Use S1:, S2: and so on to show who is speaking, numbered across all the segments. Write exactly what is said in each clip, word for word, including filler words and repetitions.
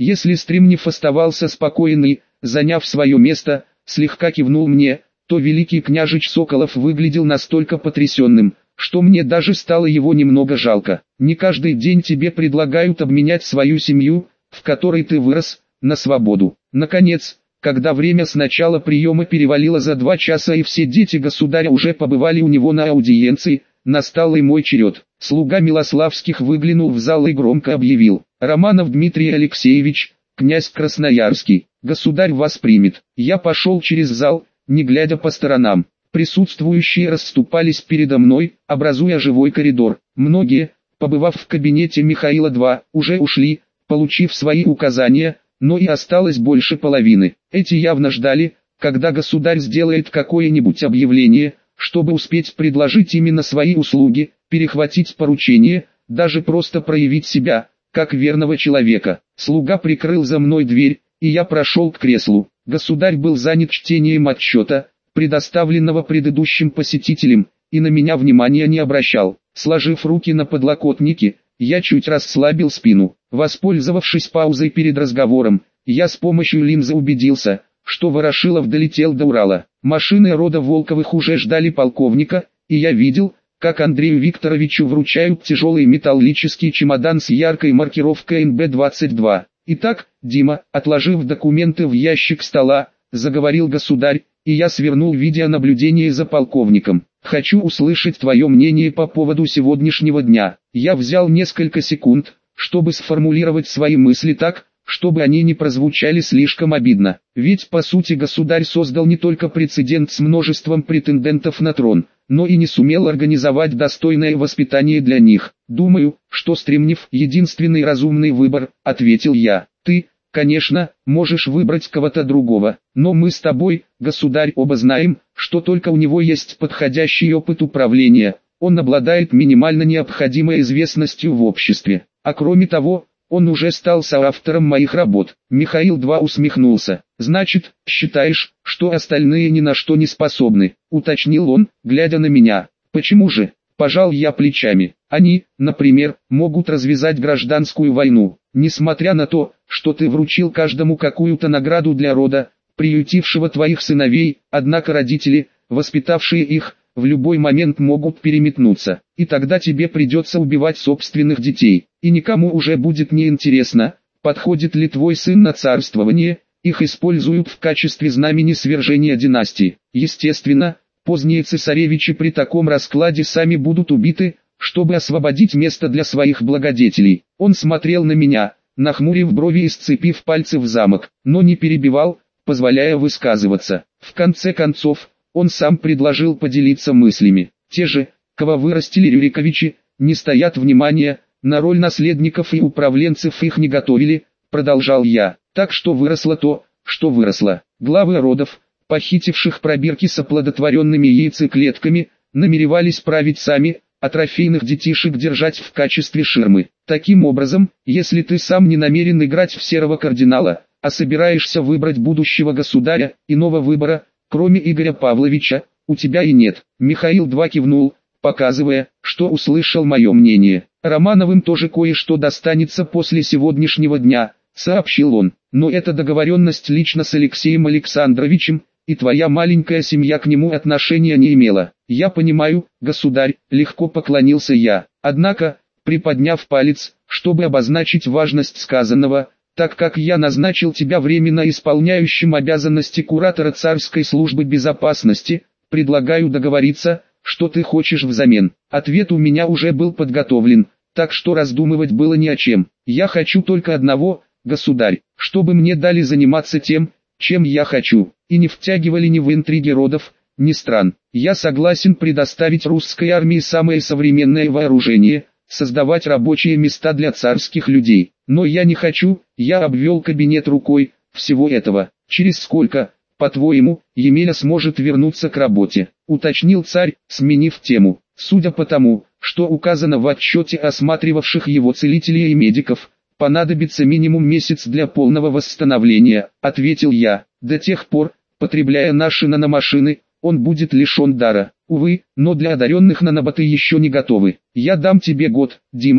S1: Если Стремнев оставался спокойный, заняв свое место, слегка кивнул мне, то великий княжич Соколов выглядел настолько потрясенным, что мне даже стало его немного жалко. Не каждый день тебе предлагают обменять свою семью, в которой ты вырос, на свободу. Наконец, когда время с начала приема перевалило за два часа и все дети государя уже побывали у него на аудиенции, настал и мой черед. Слуга Милославских выглянул в зал и громко объявил: «Романов Дмитрий Алексеевич, князь Красноярский, государь вас примет». Я пошел через зал, не глядя по сторонам. Присутствующие расступались передо мной, образуя живой коридор. Многие, побывав в кабинете Михаила-два, уже ушли, получив свои указания, но и осталось больше половины. Эти явно ждали, когда государь сделает какое-нибудь объявление, чтобы успеть предложить именно свои услуги, перехватить поручение, даже просто проявить себя, как верного человека. Слуга прикрыл за мной дверь, и я прошел к креслу. Государь был занят чтением отчета, предоставленного предыдущим посетителем, и на меня внимания не обращал. Сложив руки на подлокотнике, я чуть расслабил спину. Воспользовавшись паузой перед разговором, я с помощью линзы убедился, что Ворошилов долетел до Урала. Машины рода Волковых уже ждали полковника, и я видел, как Андрею Викторовичу вручают тяжелый металлический чемодан с яркой маркировкой эн бэ двадцать два. «Итак, Дима», отложив документы в ящик стола, заговорил государь, и я свернул видеонаблюдение за полковником. «Хочу услышать твое мнение по поводу сегодняшнего дня». Я взял несколько секунд, чтобы сформулировать свои мысли так, чтобы они не прозвучали слишком обидно. Ведь по сути государь создал не только прецедент с множеством претендентов на трон, но и не сумел организовать достойное воспитание для них. «Думаю, что Стремнев — единственный разумный выбор», — ответил я. «Ты, конечно, можешь выбрать кого-то другого, но мы с тобой, государь, оба знаем, что только у него есть подходящий опыт управления, он обладает минимально необходимой известностью в обществе, а кроме того, он уже стал соавтором моих работ». Михаил-два усмехнулся. «Значит, считаешь, что остальные ни на что не способны?» — уточнил он, глядя на меня. «Почему же?» — пожал я плечами. «Они, например, могут развязать гражданскую войну. Несмотря на то, что ты вручил каждому какую-то награду для рода, приютившего твоих сыновей, однако родители, воспитавшие их, в любой момент могут переметнуться, и тогда тебе придется убивать собственных детей, и никому уже будет не интересно, подходит ли твой сын на царствование, их используют в качестве знамени свержения династии. Естественно, поздние цесаревичи при таком раскладе сами будут убиты, чтобы освободить место для своих благодетелей». Он смотрел на меня, нахмурив брови и сцепив пальцы в замок, но не перебивал, позволяя высказываться. В конце концов, он сам предложил поделиться мыслями. «Те же, кого вырастили Рюриковичи, не стоят внимания, на роль наследников и управленцев их не готовили», продолжал я. «Так что выросло то, что выросло. Главы родов, похитивших пробирки с оплодотворенными яйцеклетками, намеревались править сами, а трофейных детишек держать в качестве ширмы. Таким образом, если ты сам не намерен играть в серого кардинала, а собираешься выбрать будущего государя, иного выбора, кроме Игоря Павловича, у тебя и нет». Михаил-два кивнул, показывая, что услышал мое мнение. «Романовым тоже кое-что достанется после сегодняшнего дня», — сообщил он. «Но эта договоренность лично с Алексеем Александровичем, и твоя маленькая семья к нему отношения не имела». «Я понимаю, государь», — легко поклонился я. Однако, приподняв палец, чтобы обозначить важность сказанного, «так как я назначил тебя временно исполняющим обязанности куратора царской службы безопасности, предлагаю договориться, что ты хочешь взамен». Ответ у меня уже был подготовлен, так что раздумывать было не о чем. «Я хочу только одного, государь, чтобы мне дали заниматься тем, чем я хочу, и не втягивали ни в интриги родов, ни стран. Я согласен предоставить русской армии самое современное вооружение, создавать рабочие места для царских людей. Но я не хочу», — я обвел кабинет рукой, «всего этого. Через сколько, по-твоему, Емеля сможет вернуться к работе?» — уточнил царь, сменив тему. «Судя по тому, что указано в отчете осматривавших его целителей и медиков, понадобится минимум месяц для полного восстановления», — ответил я. «До тех пор, потребляя наши наномашины, он будет лишен дара. Увы, но для одаренных наноботы еще не готовы. Я дам тебе год, Дима,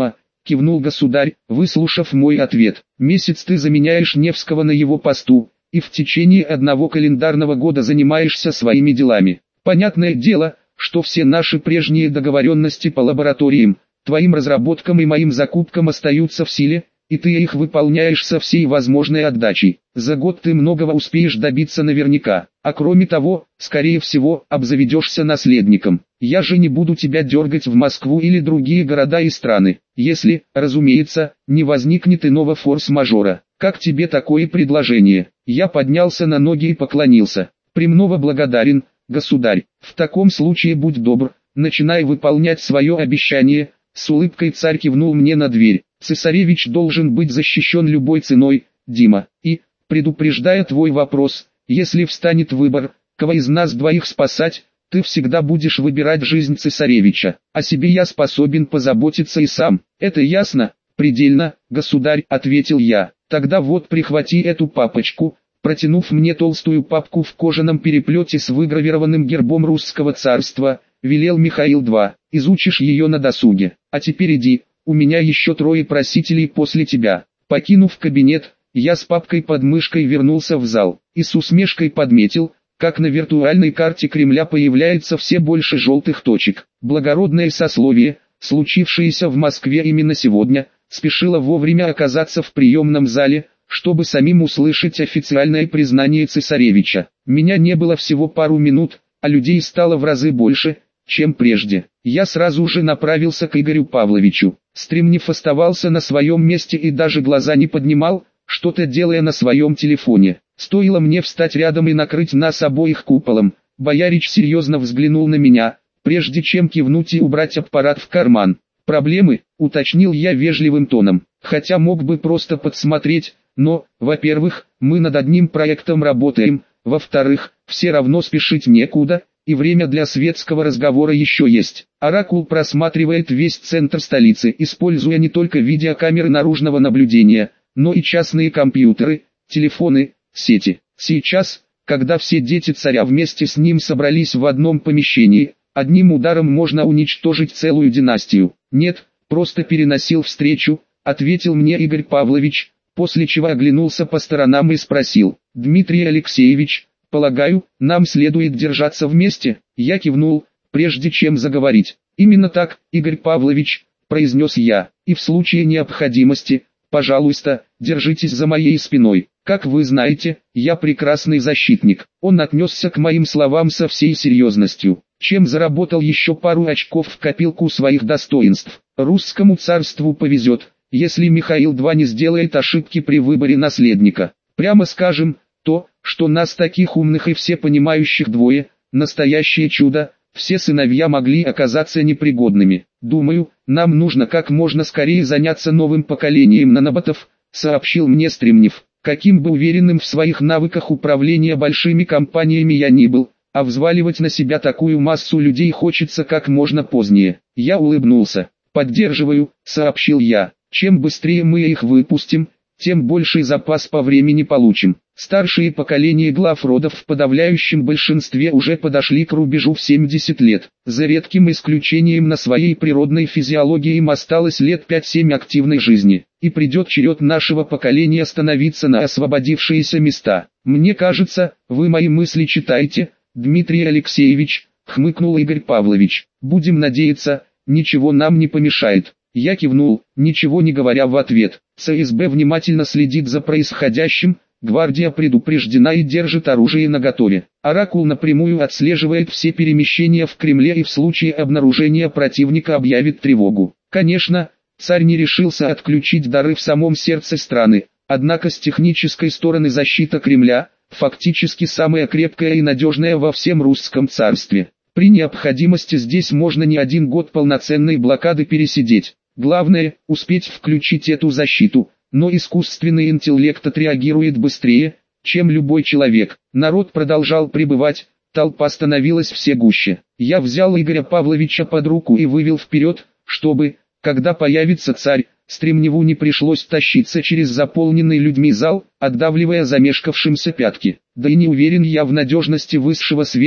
S1: кивнул государь, выслушав мой ответ. Месяц ты заменяешь Невского на его посту, и в течение одного календарного года занимаешься своими делами. Понятное дело, что все наши прежние договоренности по лабораториям, твоим разработкам и моим закупкам остаются в силе, и ты их выполняешь со всей возможной отдачей. За год ты многого успеешь добиться наверняка, а кроме того, скорее всего, обзаведешься наследником. Я же не буду тебя дергать в Москву или другие города и страны, если, разумеется, не возникнет иного форс-мажора. Как тебе такое предложение? Я поднялся на ноги и поклонился. Премного благодарен, государь. В таком случае будь добр, начинай выполнять свое обещание. С улыбкой царь кивнул мне на дверь. Цесаревич должен быть защищен любой ценой, Дима. И, предупреждая твой вопрос, если встанет выбор, кого из нас двоих спасать, ты всегда будешь выбирать жизнь цесаревича. О себе я способен позаботиться и сам. Это ясно? Предельно, государь, ответил я. Тогда вот прихвати эту папочку. Протянув мне толстую папку в кожаном переплете с выгравированным гербом русского царства, велел Михаил два, изучишь ее на досуге. А теперь иди, у меня еще трое просителей после тебя. Покинув кабинет, я с папкой под мышкой вернулся в зал, и с усмешкой подметил, как на виртуальной карте Кремля появляется все больше желтых точек. Благородное сословие, случившееся в Москве именно сегодня, спешило вовремя оказаться в приемном зале, чтобы самим услышать официальное признание цесаревича. Меня не было всего пару минут, а людей стало в разы больше, чем прежде. Я сразу же направился к Игорю Павловичу. Стремнев оставался на своем месте и даже глаза не поднимал, что-то делая на своем телефоне. Стоило мне встать рядом и накрыть нас обоих куполом, боярич серьезно взглянул на меня, прежде чем кивнуть и убрать аппарат в карман. «Проблемы?» — уточнил я вежливым тоном, хотя мог бы просто подсмотреть, но, во-первых, мы над одним проектом работаем, во-вторых, все равно спешить некуда, и время для светского разговора еще есть. Оракул просматривает весь центр столицы, используя не только видеокамеры наружного наблюдения, но и частные компьютеры, телефоны, сети. Сейчас, когда все дети царя вместе с ним собрались в одном помещении, одним ударом можно уничтожить целую династию. Нет, просто переносил встречу, ответил мне Игорь Павлович, после чего оглянулся по сторонам и спросил: «Дмитрий Алексеевич, полагаю, нам следует держаться вместе?» Я кивнул, прежде чем заговорить. «Именно так, Игорь Павлович», — произнес я, — «и в случае необходимости, пожалуйста, держитесь за моей спиной. Как вы знаете, я прекрасный защитник». Он отнесся к моим словам со всей серьезностью, чем заработал еще пару очков в копилку своих достоинств. Русскому царству повезет, если Михаил два не сделает ошибки при выборе наследника. Прямо скажем, то, что нас таких умных и всепонимающих двое, настоящее чудо, все сыновья могли оказаться непригодными. Думаю, нам нужно как можно скорее заняться новым поколением наноботов, сообщил мне Стремнев. Каким бы уверенным в своих навыках управления большими компаниями я ни был, а взваливать на себя такую массу людей хочется как можно позднее. Я улыбнулся. «Поддерживаю», — сообщил я. «Чем быстрее мы их выпустим, тем больший запас по времени получим». Старшие поколения глав родов в подавляющем большинстве уже подошли к рубежу в семьдесят лет. За редким исключением на своей природной физиологии им осталось лет пять-семь активной жизни. И придет черед нашего поколения становиться на освободившиеся места. «Мне кажется, вы мои мысли читаете, Дмитрий Алексеевич», — хмыкнул Игорь Павлович. «Будем надеяться, ничего нам не помешает». Я кивнул, ничего не говоря в ответ. ЦСБ внимательно следит за происходящим, гвардия предупреждена и держит оружие наготове. Оракул напрямую отслеживает все перемещения в Кремле и в случае обнаружения противника объявит тревогу. Конечно, царь не решился отключить дары в самом сердце страны, однако с технической стороны защита Кремля, фактически самая крепкая и надежная во всем русском царстве. При необходимости здесь можно не один год полноценной блокады пересидеть. Главное, успеть включить эту защиту, но искусственный интеллект отреагирует быстрее, чем любой человек. Народ продолжал прибывать, толпа становилась все гуще. Я взял Игоря Павловича под руку и вывел вперед, чтобы, когда появится царь, Стремневу не пришлось тащиться через заполненный людьми зал, отдавливая замешкавшимся пятки. Да и не уверен я в надежности высшего света,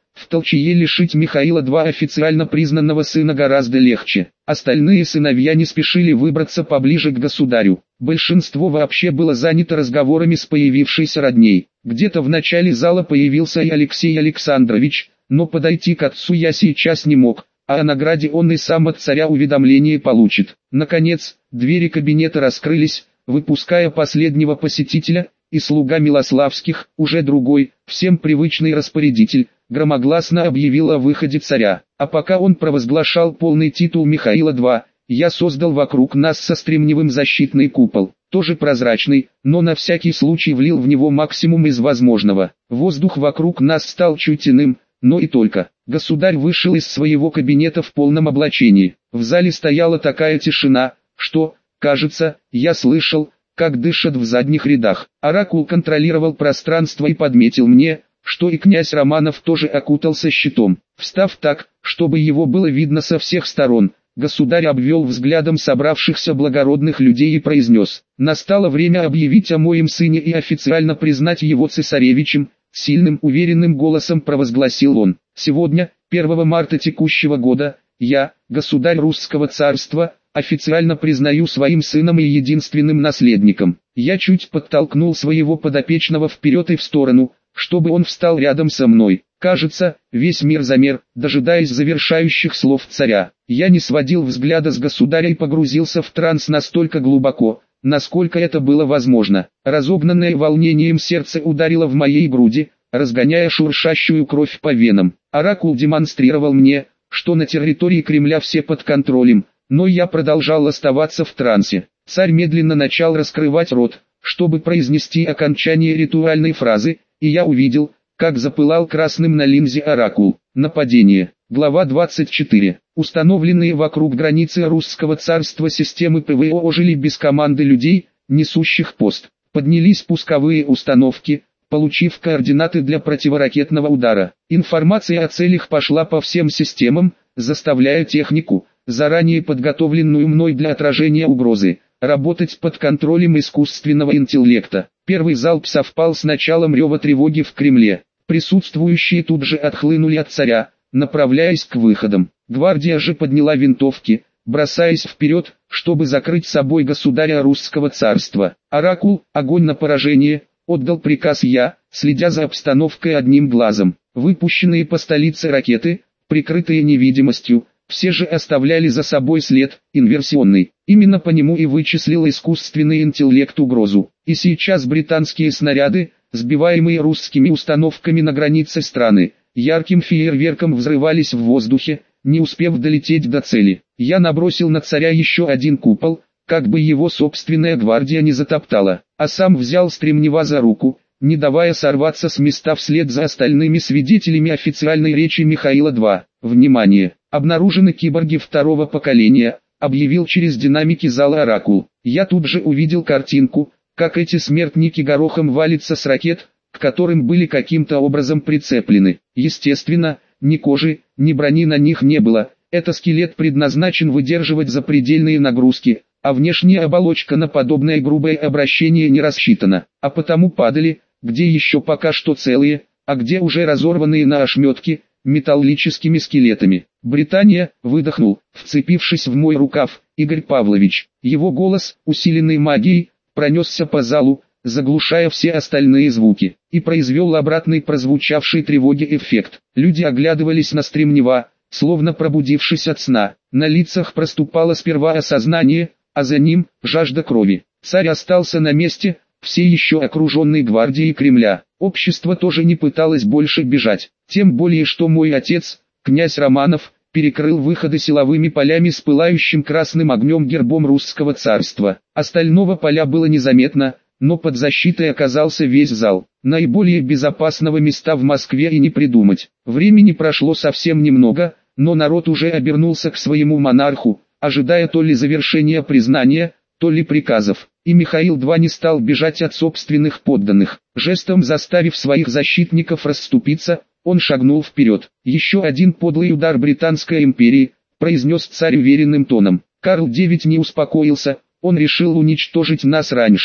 S1: в толчее лишить Михаила два официально признанного сына гораздо легче. Остальные сыновья не спешили выбраться поближе к государю. Большинство вообще было занято разговорами с появившейся родней. Где-то в начале зала появился и Алексей Александрович, но подойти к отцу я сейчас не мог, а о награде он и сам от царя уведомление получит. Наконец, двери кабинета раскрылись, выпуская последнего посетителя, и слуга Милославских, уже другой, всем привычный распорядитель, громогласно объявил о выходе царя. А пока он провозглашал полный титул Михаила два, я создал вокруг нас со Стремневым защитный купол, тоже прозрачный, но на всякий случай влил в него максимум из возможного. Воздух вокруг нас стал чуть иным, но и только. Государь вышел из своего кабинета в полном облачении. В зале стояла такая тишина, что, кажется, я слышал, как дышат в задних рядах. Оракул контролировал пространство и подметил мне, что и князь Романов тоже окутался щитом. Встав так, чтобы его было видно со всех сторон, государь обвел взглядом собравшихся благородных людей и произнес: «Настало время объявить о моем сыне и официально признать его цесаревичем», сильным уверенным голосом провозгласил он. «Сегодня, первого марта текущего года, я, государь Русского царства, официально признаю своим сыном и единственным наследником». Я чуть подтолкнул своего подопечного вперед и в сторону, чтобы он встал рядом со мной. Кажется, весь мир замер, дожидаясь завершающих слов царя. Я не сводил взгляда с государя и погрузился в транс настолько глубоко, насколько это было возможно. Разогнанное волнением сердце ударило в моей груди, разгоняя шуршащую кровь по венам. Оракул демонстрировал мне, что на территории Кремля все под контролем, но я продолжал оставаться в трансе. Царь медленно начал раскрывать рот, чтобы произнести окончание ритуальной фразы, и я увидел, как запылал красным на линзе оракул. Нападение. Глава двадцать четыре. Установленные вокруг границы Русского царства системы ПВО ожили без команды людей, несущих пост. Поднялись пусковые установки, получив координаты для противоракетного удара. Информация о целях пошла по всем системам, заставляя технику, заранее подготовленную мной для отражения угрозы, работать под контролем искусственного интеллекта. Первый залп совпал с началом рева тревоги в Кремле. Присутствующие тут же отхлынули от царя, направляясь к выходам. Гвардия же подняла винтовки, бросаясь вперед, чтобы закрыть собой государя Русского царства. Оракул, огонь на поражение, отдал приказ я, следя за обстановкой одним глазом. Выпущенные по столице ракеты, прикрытые невидимостью, все же оставляли за собой след, инверсионный. Именно по нему и вычислил искусственный интеллект угрозу. И сейчас британские снаряды, сбиваемые русскими установками на границе страны, ярким фейерверком взрывались в воздухе, не успев долететь до цели. Я набросил на царя еще один купол, как бы его собственная гвардия не затоптала, а сам взял Стремнева за руку, не давая сорваться с места вслед за остальными свидетелями официальной речи Михаила два. «Внимание! Обнаружены киборги второго поколения», объявил через динамики зала оракул. Я тут же увидел картинку, как эти смертники горохом валятся с ракет, к которым были каким-то образом прицеплены. Естественно, ни кожи, ни брони на них не было. Этот скелет предназначен выдерживать запредельные нагрузки, а внешняя оболочка на подобное грубое обращение не рассчитана. А потому падали, где еще пока что целые, а где уже разорванные на ошметки, металлическими скелетами. «Британия», выдохнул, вцепившись в мой рукав, Игорь Павлович. Его голос, усиленный магией, пронесся по залу, заглушая все остальные звуки, и произвел обратный прозвучавший тревоги эффект. Люди оглядывались на Стремнева, словно пробудившись от сна. На лицах проступало сперва осознание, а за ним – жажда крови. Царь остался на месте, все еще окруженный гвардией Кремля. Общество тоже не пыталось больше бежать, тем более что мой отец, князь Романов, перекрыл выходы силовыми полями с пылающим красным огнем гербом Русского царства. Остального поля было незаметно, но под защитой оказался весь зал. Наиболее безопасного места в Москве и не придумать. Времени прошло совсем немного, но народ уже обернулся к своему монарху, ожидая то ли завершения признания, то ли приказов. И Михаил два не стал бежать от собственных подданных. Жестом заставив своих защитников расступиться, он шагнул вперед. «Еще один подлый удар Британской империи», произнес царь уверенным тоном. «Карл девятый не успокоился, он решил уничтожить нас раньше,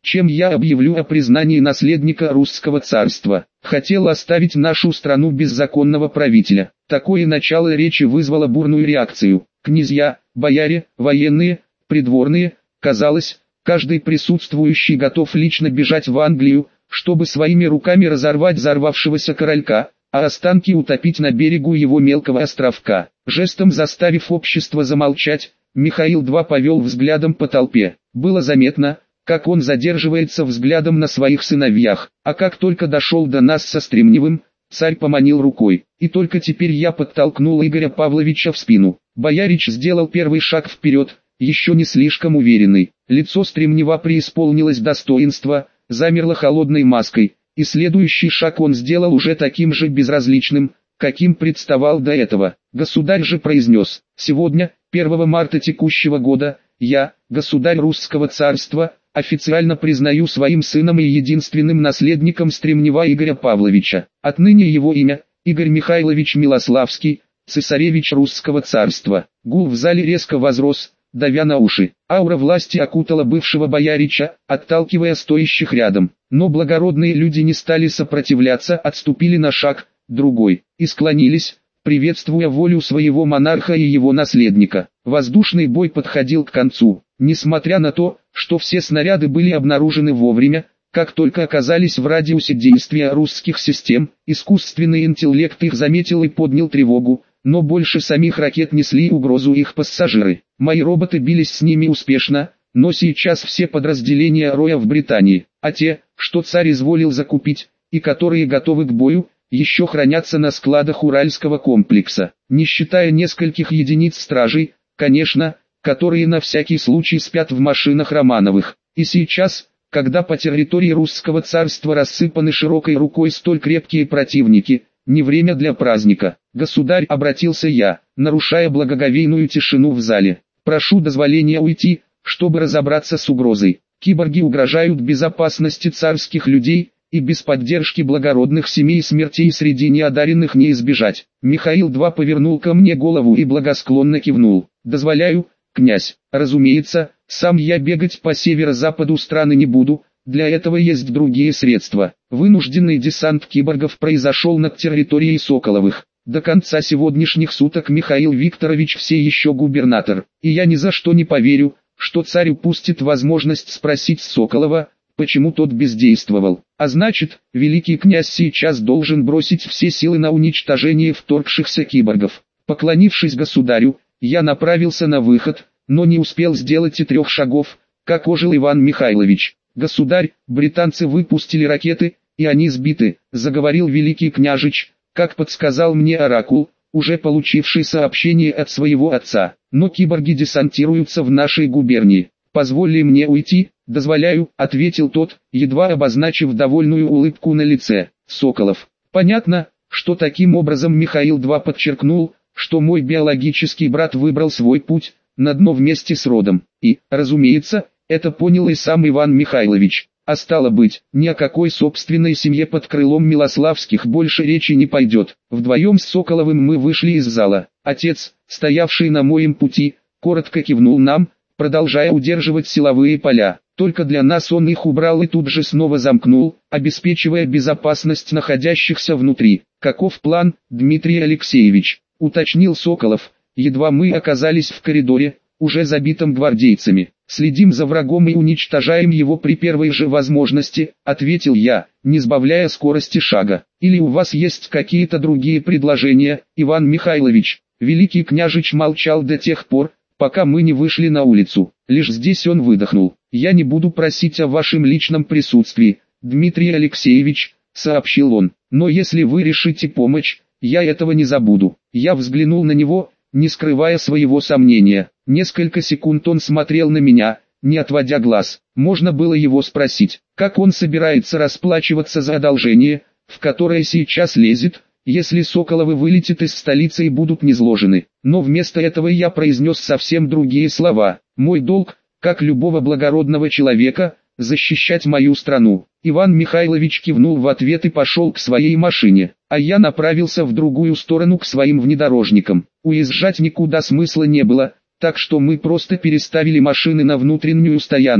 S1: чем я объявлю о признании наследника русского царства. Хотел оставить нашу страну без законного правителя. Такое начало речи вызвало бурную реакцию. Князья, бояре, военные, придворные, казалось, каждый присутствующий готов лично бежать в Англию, чтобы своими руками разорвать взорвавшегося королька, а останки утопить на берегу его мелкого островка. Жестом заставив общество замолчать, Михаил два повел взглядом по толпе. Было заметно, как он задерживается взглядом на своих сыновьях, а как только дошел до нас со Стремневым, царь поманил рукой, и только теперь я подтолкнул Игоря Павловича в спину. Боярич сделал первый шаг вперед, еще не слишком уверенный. Лицо Стремнева преисполнилось достоинства, замерло холодной маской, и следующий шаг он сделал уже таким же безразличным, каким представал до этого. Государь же произнес: «Сегодня, первого марта текущего года, я, государь русского царства, официально признаю своим сыном и единственным наследником Стремнева Игоря Павловича. Отныне его имя – Игорь Михайлович Милославский, цесаревич русского царства». Гул в зале резко возрос, давя на уши. Аура власти окутала бывшего боярича, отталкивая стоящих рядом. Но благородные люди не стали сопротивляться, отступили на шаг, другой, и склонились, приветствуя волю своего монарха и его наследника. Воздушный бой подходил к концу. Несмотря на то, что все снаряды были обнаружены вовремя, как только оказались в радиусе действия русских систем, искусственный интеллект их заметил и поднял тревогу, но больше самих ракет несли угрозу их пассажиры. Мои роботы бились с ними успешно, но сейчас все подразделения Роя в Британии, а те, что царь изволил закупить, и которые готовы к бою, еще хранятся на складах Уральского комплекса, не считая нескольких единиц стражей, конечно, которые на всякий случай спят в машинах Романовых. И сейчас, когда по территории русского царства рассыпаны широкой рукой столь крепкие противники, не время для праздника. «Государь», — обратился я, нарушая благоговейную тишину в зале, — «прошу дозволения уйти, чтобы разобраться с угрозой. Киборги угрожают безопасности царских людей, и без поддержки благородных семей смертей среди неодаренных не избежать». Михаил два повернул ко мне голову и благосклонно кивнул. «Дозволяю, князь. Разумеется, сам я бегать по северо-западу страны не буду, для этого есть другие средства». Вынужденный десант киборгов произошел над территорией Соколовых. До конца сегодняшних суток Михаил Викторович все еще губернатор, и я ни за что не поверю, что царь упустит возможность спросить Соколова, почему тот бездействовал. А значит, великий князь сейчас должен бросить все силы на уничтожение вторгшихся киборгов. Поклонившись государю, я направился на выход, но не успел сделать и трех шагов, как ожил Иван Михайлович. «Государь, британцы выпустили ракеты, и они сбиты», — заговорил великий княжич, как подсказал мне оракул, уже получивший сообщение от своего отца. «Но киборги десантируются в нашей губернии. Позволь мне уйти?» «Дозволяю», — ответил тот, едва обозначив довольную улыбку на лице. «Соколов». Понятно, что таким образом Михаил два подчеркнул, что мой биологический брат выбрал свой путь, на дно вместе с родом. И, разумеется, это понял и сам Иван Михайлович. А стало быть, ни о какой собственной семье под крылом Милославских больше речи не пойдет. Вдвоем с Соколовым мы вышли из зала. Отец, стоявший на моем пути, коротко кивнул нам, продолжая удерживать силовые поля. Только для нас он их убрал и тут же снова замкнул, обеспечивая безопасность находящихся внутри. «Каков план, Дмитрий Алексеевич?» — уточнил Соколов, едва мы оказались в коридоре, уже забитом гвардейцами. «Следим за врагом и уничтожаем его при первой же возможности», — ответил я, не сбавляя скорости шага. «Или у вас есть какие-то другие предложения, Иван Михайлович?» Великий княжич молчал до тех пор, пока мы не вышли на улицу. Лишь здесь он выдохнул. «Я не буду просить о вашем личном присутствии, Дмитрий Алексеевич», — сообщил он. «Но если вы решите помочь, я этого не забуду». Я взглянул на него, не скрывая своего сомнения. Несколько секунд он смотрел на меня, не отводя глаз. Можно было его спросить, как он собирается расплачиваться за одолжение, в которое сейчас лезет, если Соколовы вылетят из столицы и будут низложены. Но вместо этого я произнес совсем другие слова. «Мой долг, как любого благородного человека, защищать мою страну». Иван Михайлович кивнул в ответ и пошел к своей машине, а я направился в другую сторону к своим внедорожникам. Уезжать никуда смысла не было, так что мы просто переставили машины на внутреннюю стоянку,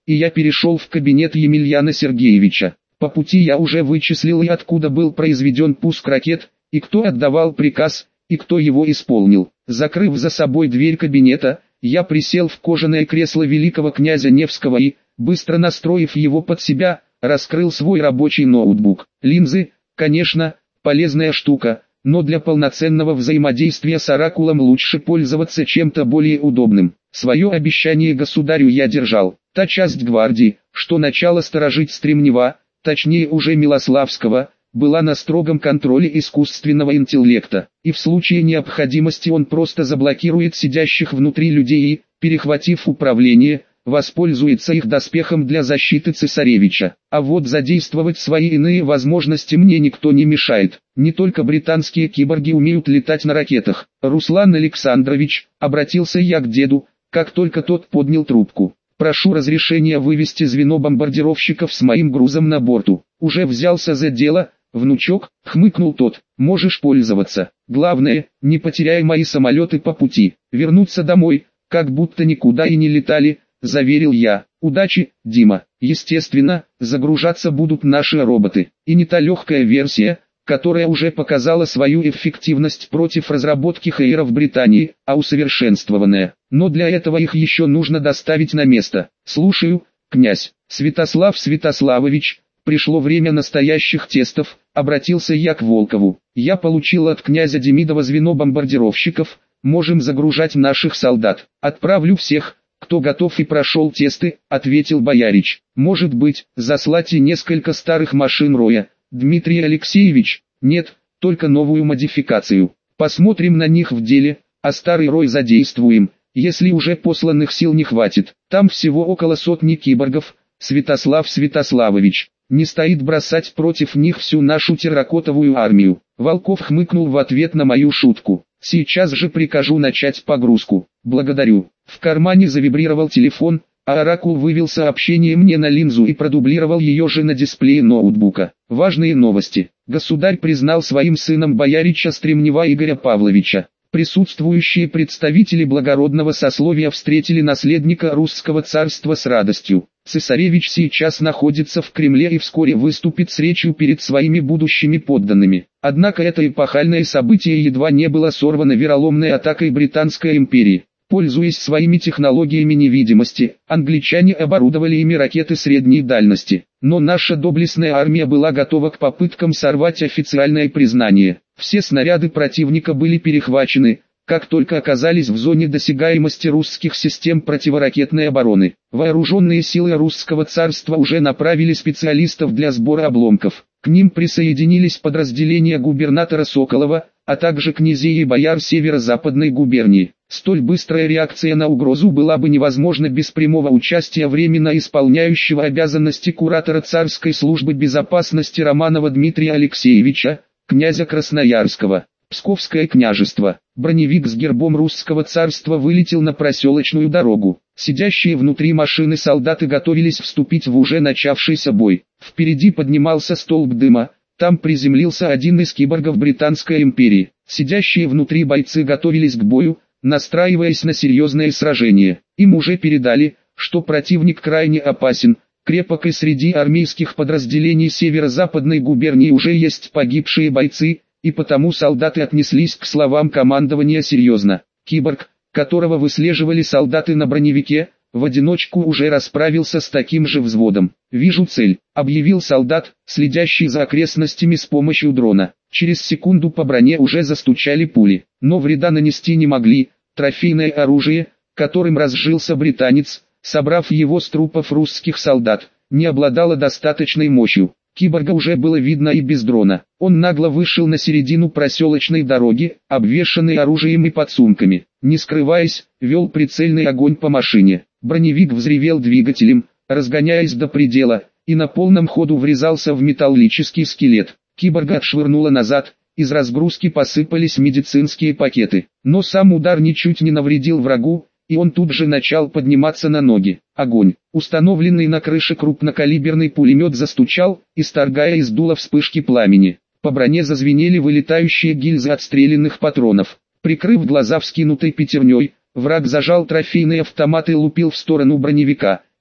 S1: и я перешел в кабинет Емельяна Сергеевича. По пути я уже вычислил, и откуда был произведен пуск ракет, и кто отдавал приказ, и кто его исполнил. Закрыв за собой дверь кабинета, я присел в кожаное кресло великого князя Невского и, быстро настроив его под себя, раскрыл свой рабочий ноутбук. Линзы, конечно, полезная штука, но для полноценного взаимодействия с оракулом лучше пользоваться чем-то более удобным. Свое обещание государю я держал. Та часть гвардии, что начала сторожить Стремнева, точнее уже Милославского, была на строгом контроле искусственного интеллекта, и в случае необходимости он просто заблокирует сидящих внутри людей и, перехватив управление, воспользуется их доспехом для защиты цесаревича. А вот задействовать свои иные возможности мне никто не мешает. Не только британские киборги умеют летать на ракетах. Руслан Александрович, обратился я к деду, как только тот поднял трубку. Прошу разрешения вывести звено бомбардировщиков с моим грузом на борту. Уже взялся за дело, внучок, хмыкнул тот. Можешь пользоваться. Главное, не потеряй мои самолеты по пути. Вернуться домой, как будто никуда и не летали, заверил я. Удачи, Дима. Естественно, загружаться будут наши роботы. И не та легкая версия, которая уже показала свою эффективность против разработки Хейра в Британии, а усовершенствованная. Но для этого их еще нужно доставить на место. Слушаю, князь. Святослав Святославович, пришло время настоящих тестов, обратился я к Волкову. Я получил от князя Демидова звено бомбардировщиков, можем загружать наших солдат. Отправлю всех, кто готов и прошел тесты, ответил боярич. Может быть, заслать и несколько старых машин Роя. Дмитрий Алексеевич, нет, только новую модификацию. Посмотрим на них в деле, а старый Рой задействуем, если уже посланных сил не хватит. Там всего около сотни киборгов, Святослав Святославович. Не стоит бросать против них всю нашу терракотовую армию. Волков хмыкнул в ответ на мою шутку. Сейчас же прикажу начать погрузку. Благодарю. В кармане завибрировал телефон, а оракул вывел сообщение мне на линзу и продублировал ее же на дисплее ноутбука. Важные новости. Государь признал своим сыном боярича Стремнева Игоря Павловича. Присутствующие представители благородного сословия встретили наследника русского царства с радостью. Цесаревич сейчас находится в Кремле и вскоре выступит с речью перед своими будущими подданными. Однако это эпохальное событие едва не было сорвано вероломной атакой Британской империи. Пользуясь своими технологиями невидимости, англичане оборудовали ими ракеты средней дальности. Но наша доблестная армия была готова к попыткам сорвать официальное признание. Все снаряды противника были перехвачены, как только оказались в зоне досягаемости русских систем противоракетной обороны. Вооруженные силы русского царства уже направили специалистов для сбора обломков. К ним присоединились подразделения губернатора Соколова, а также князей и бояр северо-западной губернии. Столь быстрая реакция на угрозу была бы невозможна без прямого участия временно исполняющего обязанности куратора царской службы безопасности Романова Дмитрия Алексеевича, князя Красноярского. Псковское княжество. Броневик с гербом русского царства вылетел на проселочную дорогу. Сидящие внутри машины солдаты готовились вступить в уже начавшийся бой. Впереди поднимался столб дыма, там приземлился один из киборгов Британской империи. Сидящие внутри бойцы готовились к бою, настраиваясь на серьезное сражение. Им уже передали, что противник крайне опасен, крепок, и среди армейских подразделений северо-западной губернии уже есть погибшие бойцы, и потому солдаты отнеслись к словам командования серьезно. Киборг, которого выслеживали солдаты на броневике, в одиночку уже расправился с таким же взводом. «Вижу цель», — объявил солдат, следящий за окрестностями с помощью дрона. Через секунду по броне уже застучали пули, но вреда нанести не могли. Трофейное оружие, которым разжился британец, собрав его с трупов русских солдат, не обладало достаточной мощью. Киборга уже было видно и без дрона. Он нагло вышел на середину проселочной дороги, обвешанный оружием и подсумками. Не скрываясь, вел прицельный огонь по машине. Броневик взревел двигателем, разгоняясь до предела, и на полном ходу врезался в металлический скелет. Киборга отшвырнуло назад, из разгрузки посыпались медицинские пакеты. Но сам удар ничуть не навредил врагу, и он тут же начал подниматься на ноги. Огонь. Установленный на крыше крупнокалиберный пулемет застучал, исторгая из дула вспышки пламени. По броне зазвенели вылетающие гильзы отстрелянных патронов. Прикрыв глаза вскинутой пятерней, враг зажал трофейный автомат и лупил в сторону броневика.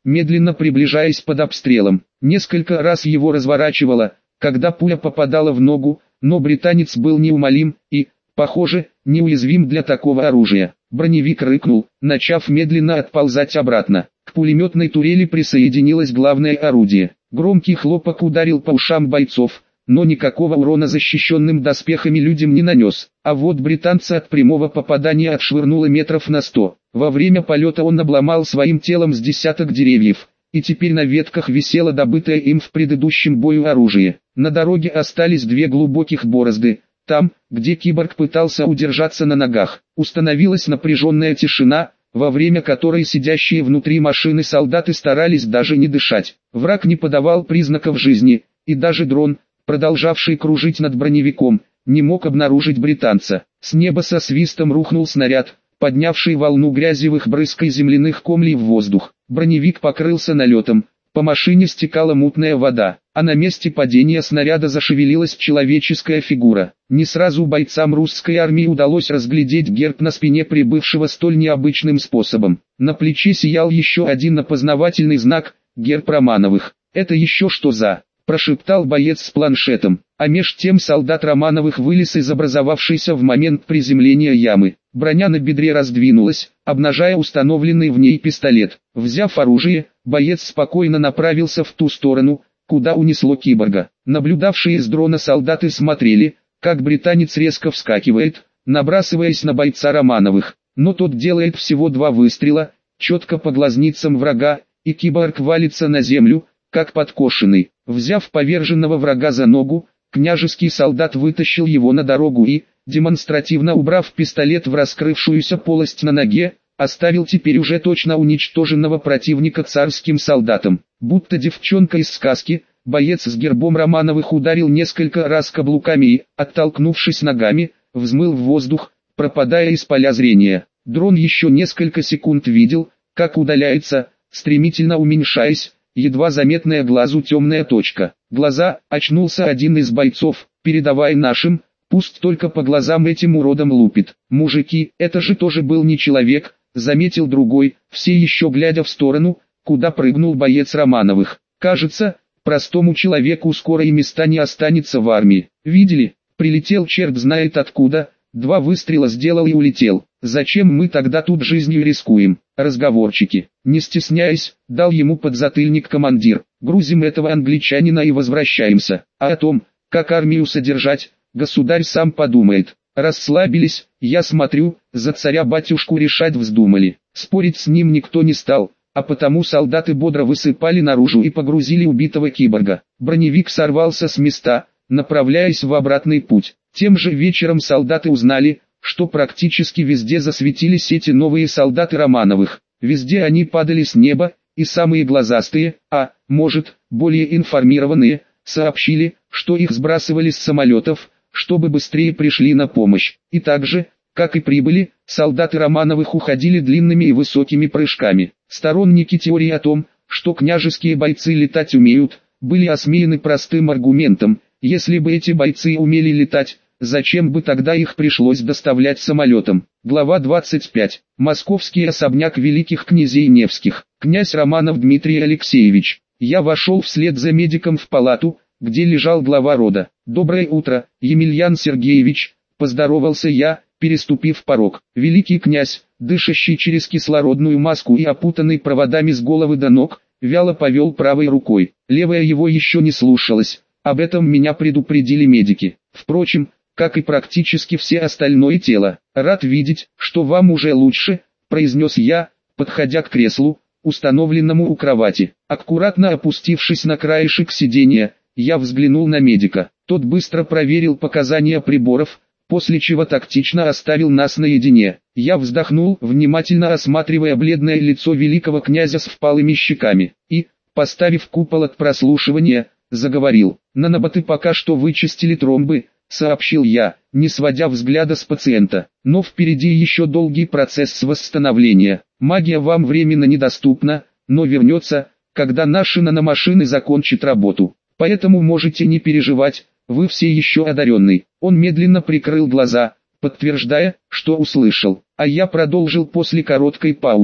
S1: медленно приближаясь под обстрелом. Несколько раз его разворачивало, когда пуля попадала в ногу, но британец был неумолим и, похоже, неуязвим для такого оружия. Броневик рыкнул, начав медленно отползать обратно. К пулеметной турели присоединилось главное орудие. Громкий хлопок ударил по ушам бойцов, но никакого урона защищенным доспехами людям не нанес. А вот британца от прямого попадания отшвырнуло метров на сто. Во время полета он обломал своим телом с десяток деревьев, и теперь на ветках висело добытое им в предыдущем бою оружие. На дороге остались две глубоких борозды. Там, где киборг пытался удержаться на ногах, установилась напряженная тишина, во время которой сидящие внутри машины солдаты старались даже не дышать. Враг не подавал признаков жизни, и даже дрон, продолжавший кружить над броневиком, не мог обнаружить британца. С неба со свистом рухнул снаряд, поднявший волну грязевых брызг и земляных комлей в воздух. Броневик покрылся налетом, по машине стекала мутная вода, а на месте падения снаряда зашевелилась человеческая фигура. Не сразу бойцам русской армии удалось разглядеть герб на спине прибывшего столь необычным способом. На плече сиял еще один опознавательный знак – герб Романовых. «Это еще что за?» – прошептал боец с планшетом. А меж тем солдат Романовых вылез из образовавшейся в момент приземления ямы. Броня на бедре раздвинулась, обнажая установленный в ней пистолет. Взяв оружие, боец спокойно направился в ту сторону, куда унесло киборга. Наблюдавшие с дрона солдаты смотрели, как британец резко вскакивает, набрасываясь на бойца Романовых. Но тот делает всего два выстрела, четко по глазницам врага, и киборг валится на землю, как подкошенный. Взяв поверженного врага за ногу, княжеский солдат вытащил его на дорогу и, демонстративно убрав пистолет в раскрывшуюся полость на ноге, оставил теперь уже точно уничтоженного противника царским солдатам. Будто девчонка из сказки, боец с гербом Романовых ударил несколько раз каблуками и, оттолкнувшись ногами, взмыл в воздух, пропадая из поля зрения. Дрон еще несколько секунд видел, как удаляется, стремительно уменьшаясь, едва заметная глазу темная точка. Глаза, очнулся один из бойцов, передавая нашим, пусть только по глазам этим уродом лупит. Мужики, это же тоже был не человек, заметил другой, все еще глядя в сторону, куда прыгнул боец Романовых. Кажется, простому человеку скоро и места не останется в армии. Видели? Прилетел черт знает откуда, два выстрела сделал и улетел. Зачем мы тогда тут жизнью рискуем? Разговорчики. Не стесняясь, дал ему подзатыльник командир. Грузим этого англичанина и возвращаемся. А о том, как армию содержать, государь сам подумает. Расслабились, я смотрю, за царя-батюшку решать вздумали. Спорить с ним никто не стал, а потому солдаты бодро высыпали наружу и погрузили убитого киборга. Броневик сорвался с места, направляясь в обратный путь. Тем же вечером солдаты узнали, что практически везде засветились эти новые солдаты Романовых. Везде они падали с неба, и самые глазастые, а, может, более информированные, сообщили, что их сбрасывали с самолетов, чтобы быстрее пришли на помощь. И также, как и прибыли, солдаты Романовых уходили длинными и высокими прыжками. Сторонники теории о том, что княжеские бойцы летать умеют, были осмеяны простым аргументом: если бы эти бойцы умели летать, зачем бы тогда их пришлось доставлять самолетом? Глава двадцать пять. Московский особняк великих князей Невских. Князь Романов Дмитрий Алексеевич. Я вошел вслед за медиком в палату, где лежал глава рода. «Доброе утро, Емельян Сергеевич», — поздоровался я, переступив порог. Великий князь, дышащий через кислородную маску и опутанный проводами с головы до ног, вяло повел правой рукой. Левая его еще не слушалась. Об этом меня предупредили медики. Впрочем, как и практически все остальное тело. «Рад видеть, что вам уже лучше», — произнес я, подходя к креслу, установленному у кровати. Аккуратно опустившись на краешек сиденья, я взглянул на медика. Тот быстро проверил показания приборов, после чего тактично оставил нас наедине. Я вздохнул, внимательно осматривая бледное лицо великого князя с впалыми щеками, и, поставив купол от прослушивания, заговорил. «Наноботы пока что вычистили тромбы», — сообщил я, не сводя взгляда с пациента. «Но впереди еще долгий процесс восстановления. Магия вам временно недоступна, но вернется, когда наши наномашины закончат работу. Поэтому можете не переживать, вы все еще одаренный». Он медленно прикрыл глаза, подтверждая, что услышал, а я продолжил после короткой паузы.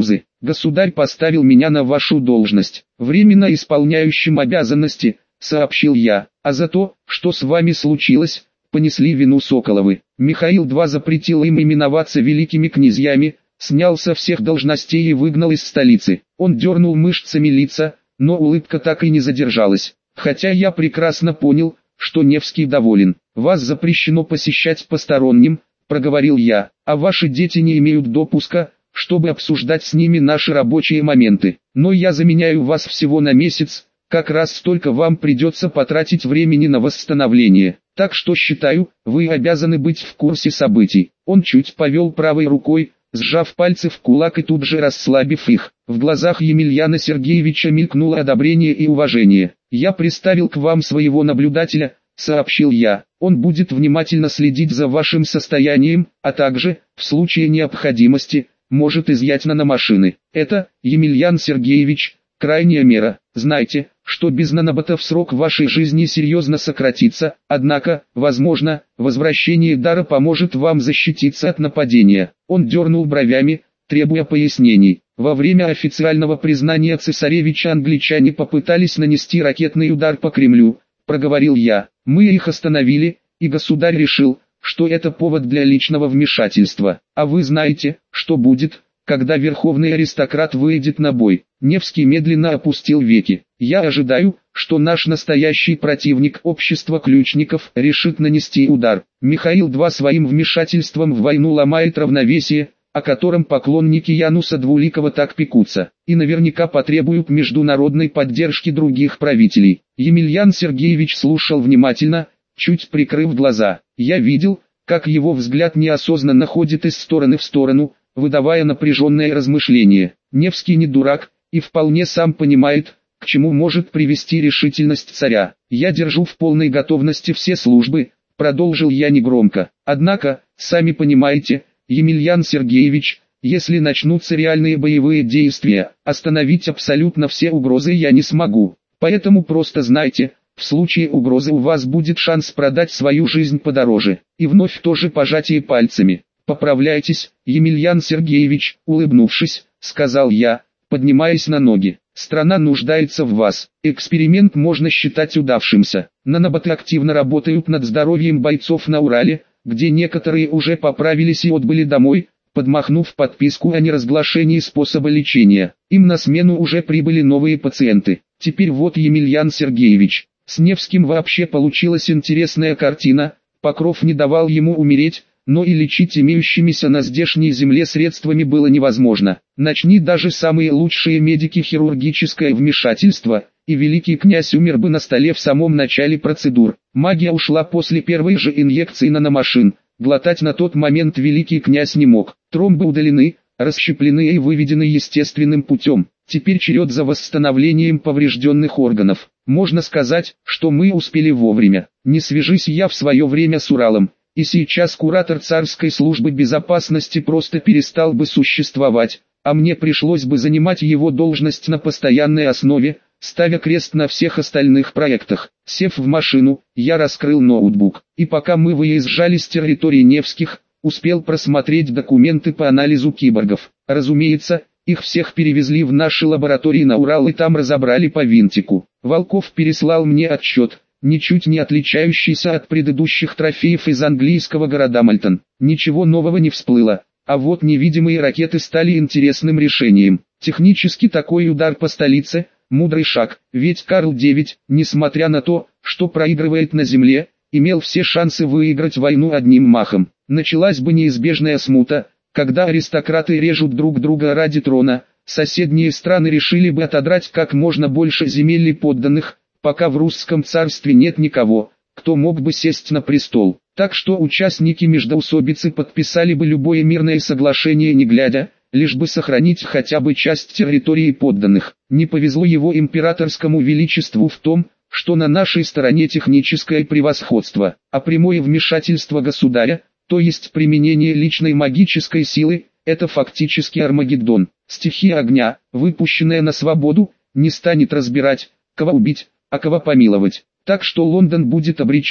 S1: Государь поставил меня на вашу должность, временно исполняющим обязанности, сообщил я, а за то, что с вами случилось, понесли вину Соколовы. Михаил два запретил им именоваться великими князьями, снял со всех должностей и выгнал из столицы. Он дернул мышцами лица, но улыбка так и не задержалась. Хотя я прекрасно понял, что Невский доволен. Вас запрещено посещать посторонним, проговорил я, а ваши дети не имеют допуска, чтобы обсуждать с ними наши рабочие моменты. Но я заменяю вас всего на месяц, как раз столько вам придется потратить времени на восстановление. Так что считаю, вы обязаны быть в курсе событий. Он чуть повел правой рукой, сжав пальцы в кулак и тут же расслабив их. В глазах Емельяна Сергеевича мелькнуло одобрение и уважение. «Я приставил к вам своего наблюдателя», — сообщил я. «Он будет внимательно следить за вашим состоянием, а также, в случае необходимости, может изъять наномашины. Это, Емельян Сергеевич, крайняя мера. Знайте, что без наноботов срок вашей жизни серьезно сократится, однако, возможно, возвращение дара поможет вам защититься от нападения». Он дернул бровями, требуя пояснений. Во время официального признания цесаревича англичане попытались нанести ракетный удар по Кремлю, проговорил я. Мы их остановили, и государь решил, что это повод для личного вмешательства. А вы знаете, что будет, когда верховный аристократ выйдет на бой? Невский медленно опустил веки. Я ожидаю, что наш настоящий противник, общество ключников, решит нанести удар. Михаил два своим вмешательством в войну ломает равновесие, о котором поклонники Януса Двуликого так пекутся, и наверняка потребуют международной поддержки других правителей. Емельян Сергеевич слушал внимательно, чуть прикрыв глаза. Я видел, как его взгляд неосознанно ходит из стороны в сторону, выдавая напряженное размышление. Невский не дурак, и вполне сам понимает, к чему может привести решительность царя. «Я держу в полной готовности все службы», — продолжил я негромко. «Однако, сами понимаете, Емельян Сергеевич, если начнутся реальные боевые действия, остановить абсолютно все угрозы я не смогу. Поэтому просто знайте, в случае угрозы у вас будет шанс продать свою жизнь подороже». И вновь тоже пожатие пальцами. «Поправляйтесь, Емельян Сергеевич», улыбнувшись, сказал я, поднимаясь на ноги. «Страна нуждается в вас. Эксперимент можно считать удавшимся. Наноботы активно работают над здоровьем бойцов на Урале, где некоторые уже поправились и отбыли домой, подмахнув подписку о неразглашении способа лечения. Им на смену уже прибыли новые пациенты. Теперь вот Емельян Сергеевич. С Невским вообще получилась интересная картина. Покров не давал ему умереть, но и лечить имеющимися на здешней земле средствами было невозможно. Начни даже самые лучшие медики хирургическое вмешательство, и великий князь умер бы на столе в самом начале процедур. Магия ушла после первой же инъекции наномашин. Глотать на тот момент великий князь не мог. Тромбы удалены, расщеплены и выведены естественным путем. Теперь черед за восстановлением поврежденных органов. Можно сказать, что мы успели вовремя. Не свяжись я в свое время с Уралом, и сейчас куратор царской службы безопасности просто перестал бы существовать, а мне пришлось бы занимать его должность на постоянной основе, ставя крест на всех остальных проектах. Сев в машину, я раскрыл ноутбук, и пока мы выезжали с территории Невских, успел просмотреть документы по анализу киборгов. Разумеется, их всех перевезли в наши лаборатории на Урал и там разобрали по винтику. Волков переслал мне отчет, ничуть не отличающийся от предыдущих трофеев из английского города Мальтон. Ничего нового не всплыло, а вот невидимые ракеты стали интересным решением. Технически такой удар по столице – мудрый шаг, ведь Карл девять, несмотря на то, что проигрывает на земле, имел все шансы выиграть войну одним махом. Началась бы неизбежная смута, когда аристократы режут друг друга ради трона, соседние страны решили бы отодрать как можно больше земель и подданных, пока в русском царстве нет никого, кто мог бы сесть на престол. Так что участники междоусобицы подписали бы любое мирное соглашение не глядя, лишь бы сохранить хотя бы часть территории подданных. Не повезло его императорскому величеству в том, что на нашей стороне техническое превосходство, а прямое вмешательство государя, то есть применение личной магической силы, это фактически Армагеддон. Стихия огня, выпущенная на свободу, не станет разбирать, кого убить, а кого помиловать. Так что Лондон будет обречен,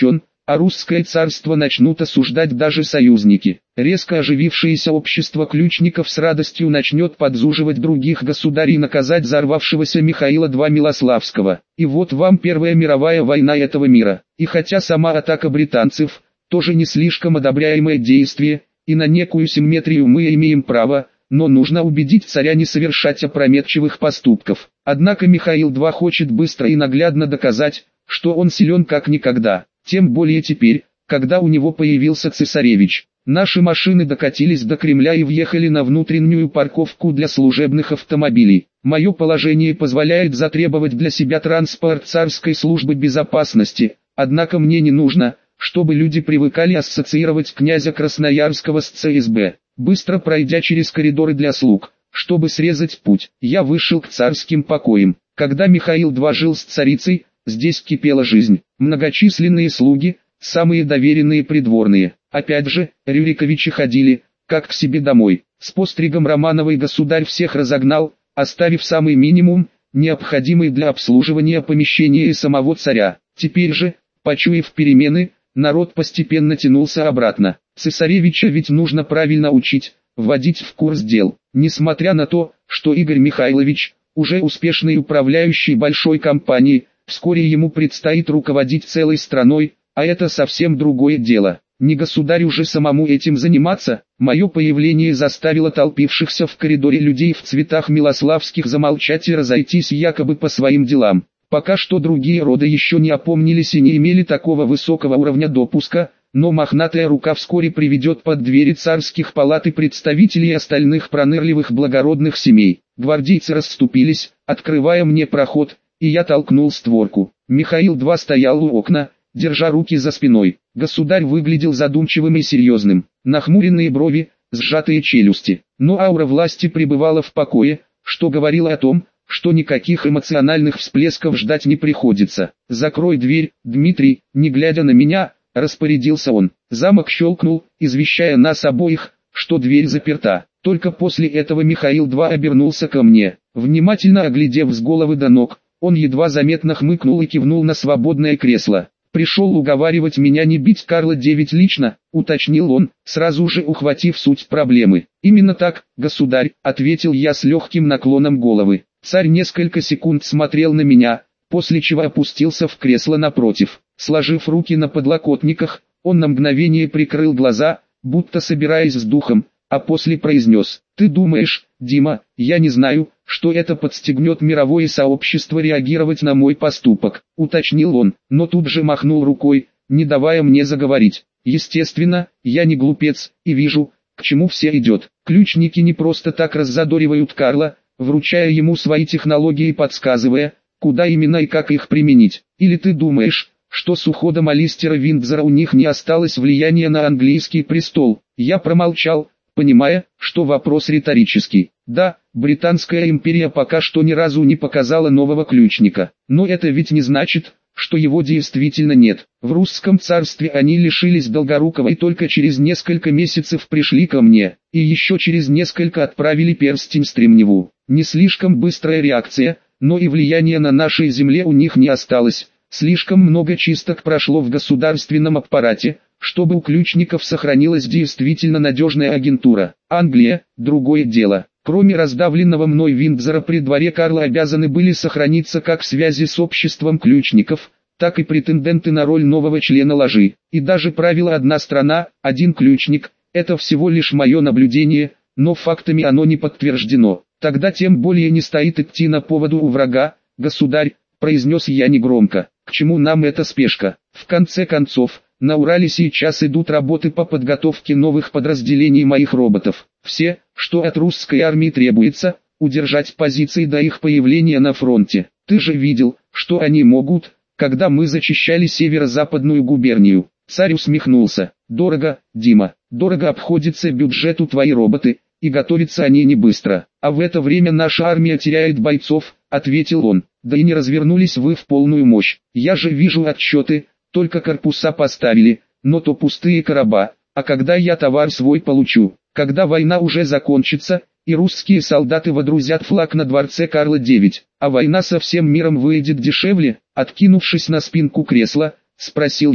S1: а русское царство начнут осуждать даже союзники. Резко оживившееся общество ключников с радостью начнет подзуживать других государей наказать взорвавшегося Михаила два Милославского. И вот вам Первая мировая война этого мира. И хотя сама атака британцев, тоже не слишком одобряемое действие, и на некую симметрию мы имеем право, но нужно убедить царя не совершать опрометчивых поступков. Однако Михаил два хочет быстро и наглядно доказать, что он силен как никогда, тем более теперь, когда у него появился цесаревич. Наши машины докатились до Кремля и въехали на внутреннюю парковку для служебных автомобилей. Мое положение позволяет затребовать для себя транспорт царской службы безопасности, однако мне не нужно, чтобы люди привыкали ассоциировать князя Красноярского с ЦСБ. Быстро пройдя через коридоры для слуг, чтобы срезать путь, я вышел к царским покоям. Когда Михаил два жил с царицей, здесь кипела жизнь. Многочисленные слуги, самые доверенные придворные. Опять же, Рюриковичи ходили, как к себе домой. С постригом Романовой государь всех разогнал, оставив самый минимум, необходимый для обслуживания помещения и самого царя. Теперь же, почуяв перемены, народ постепенно тянулся обратно. Цесаревича ведь нужно правильно учить, вводить в курс дел. Несмотря на то, что Игорь Михайлович, уже успешный управляющий большой компанией, вскоре ему предстоит руководить целой страной, а это совсем другое дело. Не государю же самому этим заниматься. Мое появление заставило толпившихся в коридоре людей в цветах Милославских замолчать и разойтись якобы по своим делам. Пока что другие роды еще не опомнились и не имели такого высокого уровня допуска, но мохнатая рука вскоре приведет под двери царских палат и представителей остальных пронырливых благородных семей. Гвардейцы расступились, открывая мне проход, и я толкнул створку. Михаил два стоял у окна, держа руки за спиной. Государь выглядел задумчивым и серьезным. Нахмуренные брови, сжатые челюсти. Но аура власти пребывала в покое, что говорило о том, что никаких эмоциональных всплесков ждать не приходится. «Закрой дверь, Дмитрий», не глядя на меня, распорядился он. Замок щелкнул, извещая нас обоих, что дверь заперта. Только после этого Михаил два обернулся ко мне. Внимательно оглядев с головы до ног, он едва заметно хмыкнул и кивнул на свободное кресло. «Пришел уговаривать меня не бить Карла девять лично», — уточнил он, сразу же ухватив суть проблемы. «Именно так, государь», — ответил я с легким наклоном головы. Царь несколько секунд смотрел на меня, после чего опустился в кресло напротив. Сложив руки на подлокотниках, он на мгновение прикрыл глаза, будто собираясь с духом, а после произнес: «Ты думаешь, Дима, я не знаю, что это подстегнет мировое сообщество реагировать на мой поступок», — уточнил он, но тут же махнул рукой, не давая мне заговорить. «Естественно, я не глупец, и вижу, к чему все идет. Ключники не просто так раззадоривают Карла, вручая ему свои технологии и подсказывая, куда именно и как их применить. Или ты думаешь, что с уходом Алистера Виндзора у них не осталось влияния на английский престол?» Я промолчал, понимая, что вопрос риторический. Да, Британская империя пока что ни разу не показала нового ключника, но это ведь не значит, что его действительно нет. В русском царстве они лишились Долгорукова и только через несколько месяцев пришли ко мне, и еще через несколько отправили перстень Стремневу. Не слишком быстрая реакция, но и влияния на нашей земле у них не осталось. Слишком много чисток прошло в государственном аппарате, чтобы у ключников сохранилась действительно надежная агентура. Англия – другое дело. Кроме раздавленного мной Виндзора при дворе Карла обязаны были сохраниться как связи с обществом ключников, так и претенденты на роль нового члена ложи. И даже правило «одна страна, один ключник» – это всего лишь мое наблюдение, но фактами оно не подтверждено. Тогда тем более не стоит идти на поводу у врага, государь, произнес я негромко. К чему нам эта спешка? В конце концов, на Урале сейчас идут работы по подготовке новых подразделений моих роботов. Все, что от русской армии требуется, удержать позиции до их появления на фронте. Ты же видел, что они могут, когда мы зачищали северо-западную губернию. Царь усмехнулся. Дорого, Дима, дорого обходится бюджету твои роботы, и готовятся они не быстро. А в это время наша армия теряет бойцов, ответил он. Да и не развернулись вы в полную мощь. Я же вижу отчеты, только корпуса поставили, но то пустые короба. А когда я товар свой получу? Когда война уже закончится, и русские солдаты водрузят флаг на дворце Карла девять, а война со всем миром выйдет дешевле? Откинувшись на спинку кресла, спросил я.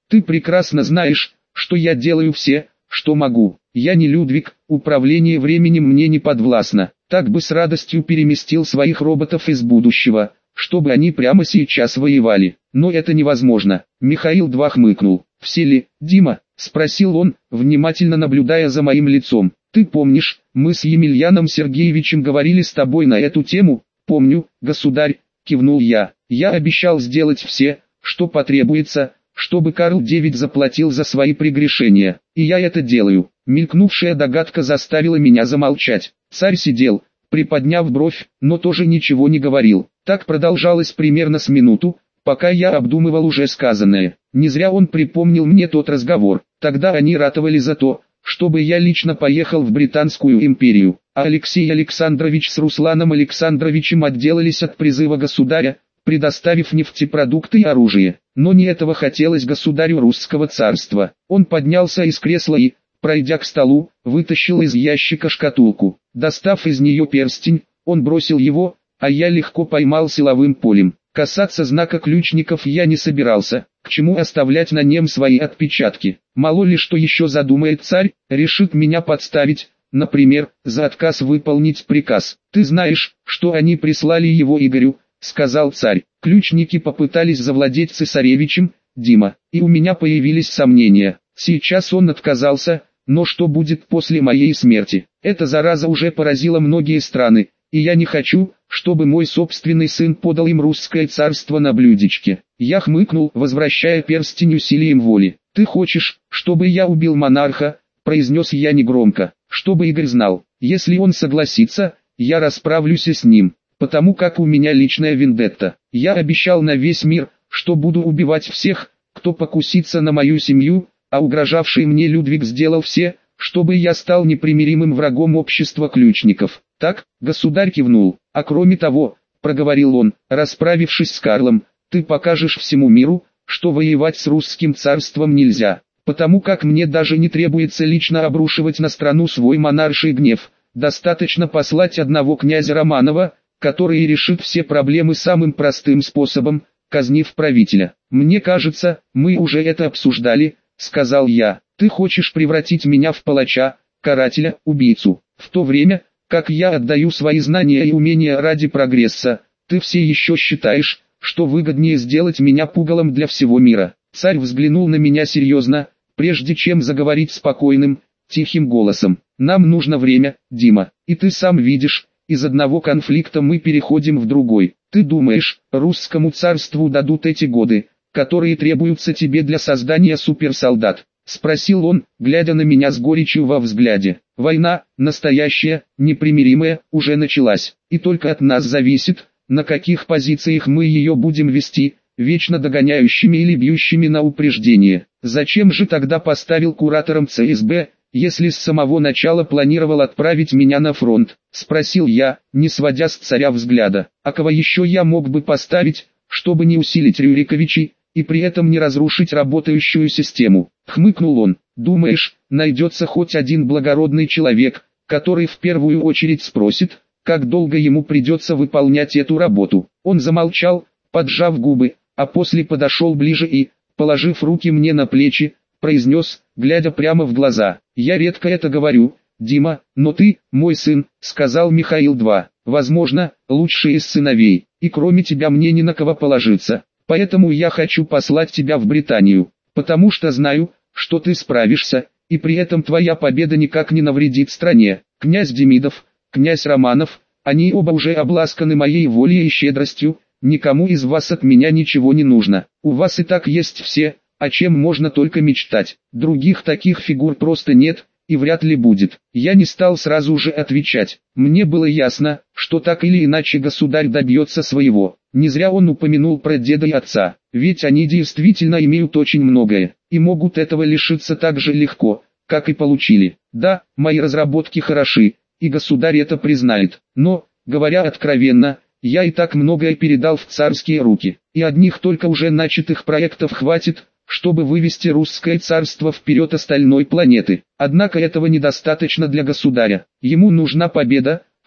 S1: Ты прекрасно знаешь, что я делаю все, что могу. Я не Людвиг, управление временем мне не подвластно. Так бы с радостью переместил своих роботов из будущего, чтобы они прямо сейчас воевали. Но это невозможно. Михаил два хмыкнул. «Все ли, Дима?» – спросил он, внимательно наблюдая за моим лицом. «Ты помнишь, мы с Емельяном Сергеевичем говорили с тобой на эту тему?» «Помню, государь», – кивнул я. «Я обещал сделать все, что потребуется, чтобы Карл девять заплатил за свои прегрешения. И я это делаю». Мелькнувшая догадка заставила меня замолчать. Царь сидел, приподняв бровь, но тоже ничего не говорил. Так продолжалось примерно с минуту, пока я обдумывал уже сказанное. Не зря он припомнил мне тот разговор. Тогда они ратовали за то, чтобы я лично поехал в Британскую империю, а Алексей Александрович с Русланом Александровичем отделались от призыва государя, предоставив нефтепродукты и оружие. Но не этого хотелось государю русского царства. Он поднялся из кресла и, пройдя к столу, вытащил из ящика шкатулку. Достав из нее перстень, он бросил его, а я легко поймал силовым полем. Касаться знака ключников я не собирался, к чему оставлять на нем свои отпечатки. Мало ли что еще задумает царь, решит меня подставить, например, за отказ выполнить приказ. «Ты знаешь, что они прислали его Игорю», — сказал царь. «Ключники попытались завладеть цесаревичем, Дима, и у меня появились сомнения. Сейчас он отказался, но что будет после моей смерти? Эта зараза уже поразила многие страны, и я не хочу, чтобы мой собственный сын подал им русское царство на блюдечке». Я хмыкнул, возвращая перстень усилием воли. «Ты хочешь, чтобы я убил монарха?» – произнес я негромко, чтобы Игорь знал. «Если он согласится, я расправлюсь и с ним, потому как у меня личная вендетта. Я обещал на весь мир, что буду убивать всех, кто покусится на мою семью, а угрожавший мне Людвиг сделал все, чтобы я стал непримиримым врагом общества ключников». «Так?» – государь кивнул. «А кроме того, – проговорил он, расправившись с Карлом, – ты покажешь всему миру, что воевать с русским царством нельзя, потому как мне даже не требуется лично обрушивать на страну свой монарший гнев, достаточно послать одного князя Романова, который решит все проблемы самым простым способом, казнив правителя. Мне кажется, мы уже это обсуждали», – сказал я. «Ты хочешь превратить меня в палача, карателя, убийцу, в то время, как я отдаю свои знания и умения ради прогресса, ты все еще считаешь, что выгоднее сделать меня пугалом для всего мира». Царь взглянул на меня серьезно, прежде чем заговорить спокойным, тихим голосом. «Нам нужно время, Дима, и ты сам видишь, из одного конфликта мы переходим в другой. Ты думаешь, русскому царству дадут эти годы, которые требуются тебе для создания суперсолдат?» — спросил он, глядя на меня с горечью во взгляде. «Война, настоящая, непримиримая, уже началась, и только от нас зависит, на каких позициях мы ее будем вести, вечно догоняющими или бьющими на упреждение. Зачем же тогда поставил куратором ЦСБ, если с самого начала планировал отправить меня на фронт?» — спросил я, не сводя с царя взгляда. «А кого еще я мог бы поставить, чтобы не усилить Рюриковичей, и при этом не разрушить работающую систему?» — хмыкнул он. «Думаешь, найдется хоть один благородный человек, который в первую очередь спросит, как долго ему придется выполнять эту работу?» Он замолчал, поджав губы, а после подошел ближе и, положив руки мне на плечи, произнес, глядя прямо в глаза: «Я редко это говорю, Дима, но ты, мой сын», — сказал Михаил два, «возможно, лучший из сыновей, и кроме тебя мне ни на кого положиться. Поэтому я хочу послать тебя в Британию, потому что знаю, что ты справишься, и при этом твоя победа никак не навредит стране. Князь Демидов, князь Романов, они оба уже обласканы моей волей и щедростью, никому из вас от меня ничего не нужно. У вас и так есть все, о чем можно только мечтать. Других таких фигур просто нет, и вряд ли будет». Я не стал сразу же отвечать. Мне было ясно, что так или иначе государь добьется своего. Не зря он упомянул про деда и отца, ведь они действительно имеют очень многое, и могут этого лишиться так же легко, как и получили. Да, мои разработки хороши, и государь это признает, но, говоря откровенно, я и так многое передал в царские руки, и одних только уже начатых проектов хватит, чтобы вывести русское царство вперед остальной планеты. Однако этого недостаточно для государя. Ему нужна победа,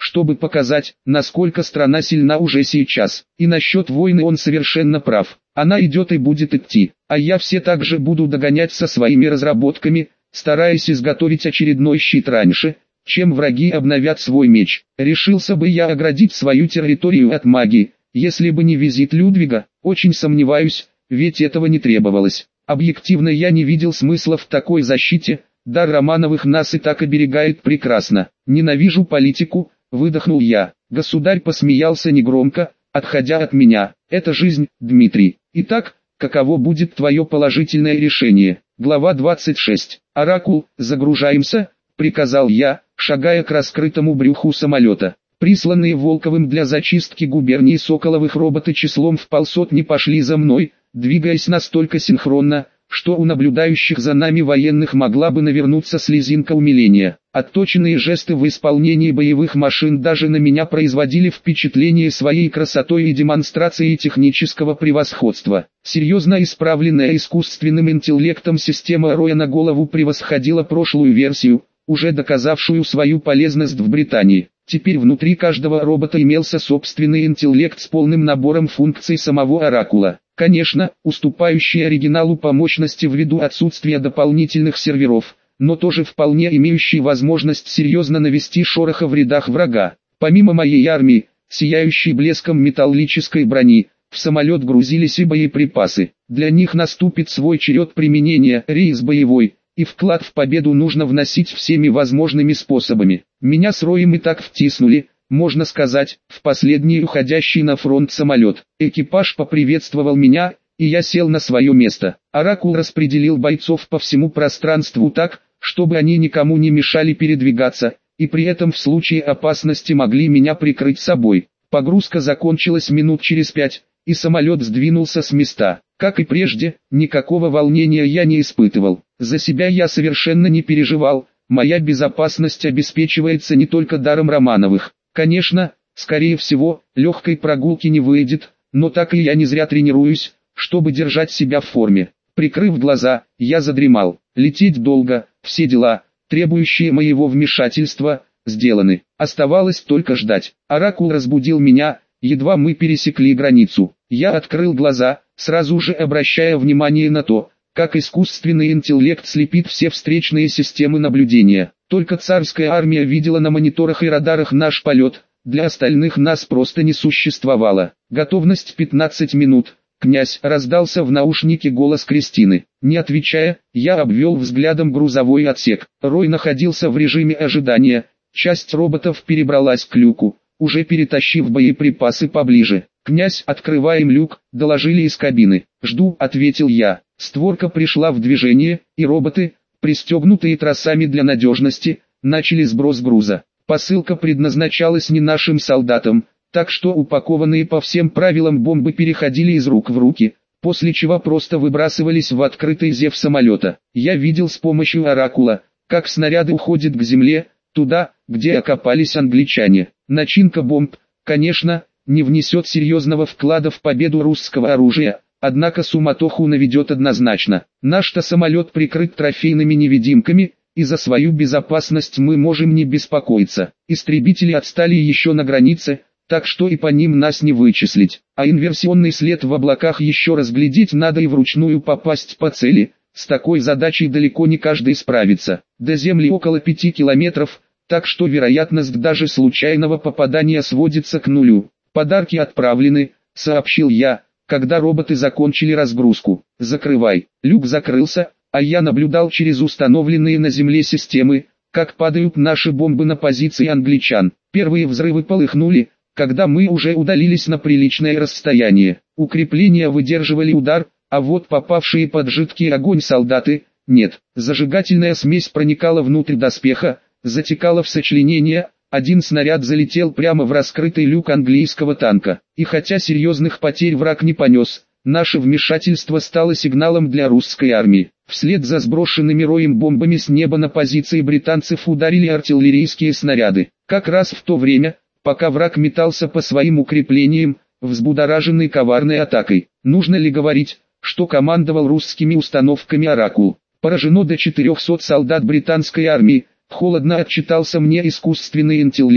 S1: чтобы показать, насколько страна сильна уже сейчас. И насчет войны он совершенно прав. Она идет и будет идти, а я все так же буду догонять со своими разработками, стараясь изготовить очередной щит раньше, чем враги обновят свой меч. Решился бы я оградить свою территорию от магии, если бы не визит Людвига, очень сомневаюсь, ведь этого не требовалось. Объективно я не видел смысла в такой защите, дар Романовых нас и так оберегает прекрасно. Ненавижу политику, выдохнул я. Государь посмеялся негромко, отходя от меня. Это жизнь, Дмитрий. Итак, каково будет твое положительное решение? Глава двадцать шесть. Оракул, загружаемся, приказал я, шагая к раскрытому брюху самолета. Присланные Волковым для зачистки губернии Соколовых роботы числом в полсотни пошли за мной, двигаясь настолько синхронно, что у наблюдающих за нами военных могла бы навернуться слезинка умиления. Отточенные жесты в исполнении боевых машин даже на меня производили впечатление своей красотой и демонстрацией технического превосходства. Серьезно исправленная искусственным интеллектом система Роя на голову превосходила прошлую версию, уже доказавшую свою полезность в Британии. Теперь внутри каждого робота имелся собственный интеллект с полным набором функций самого Оракула. Конечно, уступающий оригиналу по мощности ввиду отсутствия дополнительных серверов, но тоже вполне имеющий возможность серьезно навести шороха в рядах врага. Помимо моей армии, сияющей блеском металлической брони, в самолет грузились и боеприпасы. Для них наступит свой черед применения, рейс боевой, и вклад в победу нужно вносить всеми возможными способами. Меня с Роем и так втиснули, можно сказать, в последний уходящий на фронт самолет. Экипаж поприветствовал меня, и я сел на свое место. Оракул распределил бойцов по всему пространству так, чтобы они никому не мешали передвигаться, и при этом в случае опасности могли меня прикрыть собой. Погрузка закончилась минут через пять, и самолет сдвинулся с места. Как и прежде, никакого волнения я не испытывал. За себя я совершенно не переживал, моя безопасность обеспечивается не только даром Романовых. Конечно, скорее всего, легкой прогулки не выйдет, но так и я не зря тренируюсь, чтобы держать себя в форме. Прикрыв глаза, я задремал. Лететь долго, все дела, требующие моего вмешательства, сделаны. Оставалось только ждать. Оракул разбудил меня, едва мы пересекли границу. Я открыл глаза, сразу же обращая внимание на то, как искусственный интеллект слепит все встречные системы наблюдения. Только царская армия видела на мониторах и радарах наш полет, для остальных нас просто не существовало. Готовность пятнадцать минут. Князь, раздался в наушнике голос Кристины. Не отвечая, я обвел взглядом грузовой отсек. Рой находился в режиме ожидания. Часть роботов перебралась к люку, уже перетащив боеприпасы поближе. «Князь, открываем люк», — доложили из кабины. «Жду», — ответил я. Створка пришла в движение, и роботы, пристегнутые тросами для надежности, начали сброс груза. Посылка предназначалась не нашим солдатам, так что упакованные по всем правилам бомбы переходили из рук в руки, после чего просто выбрасывались в открытый зев самолета. Я видел с помощью Оракула, как снаряды уходят к земле, туда, где окопались англичане. Начинка бомб, конечно, не внесет серьезного вклада в победу русского оружия, однако суматоху наведет однозначно. Наш-то самолет прикрыт трофейными невидимками, и за свою безопасность мы можем не беспокоиться. Истребители отстали еще на границе, так что и по ним нас не вычислить. А инверсионный след в облаках еще разглядеть надо и вручную попасть по цели. С такой задачей далеко не каждый справится. До Земли около пяти километров, так что вероятность даже случайного попадания сводится к нулю. «Подарки отправлены», — сообщил я, когда роботы закончили разгрузку. «Закрывай». Люк закрылся, а я наблюдал через установленные на Земле системы, как падают наши бомбы на позиции англичан. Первые взрывы полыхнули, когда мы уже удалились на приличное расстояние. Укрепления выдерживали удар, а вот попавшие под жидкий огонь солдаты — нет. Зажигательная смесь проникала внутрь доспеха, затекала в сочленение. Один снаряд залетел прямо в раскрытый люк английского танка. И хотя серьезных потерь враг не понес, наше вмешательство стало сигналом для русской армии. Вслед за сброшенными роем бомбами с неба на позиции британцев ударили артиллерийские снаряды. Как раз в то время, пока враг метался по своим укреплениям, взбудораженный коварной атакой. Нужно ли говорить, что командовал русскими установками Оракул? Поражено до четырехсот солдат британской армии. Холодно отчитался мне искусственный интеллект,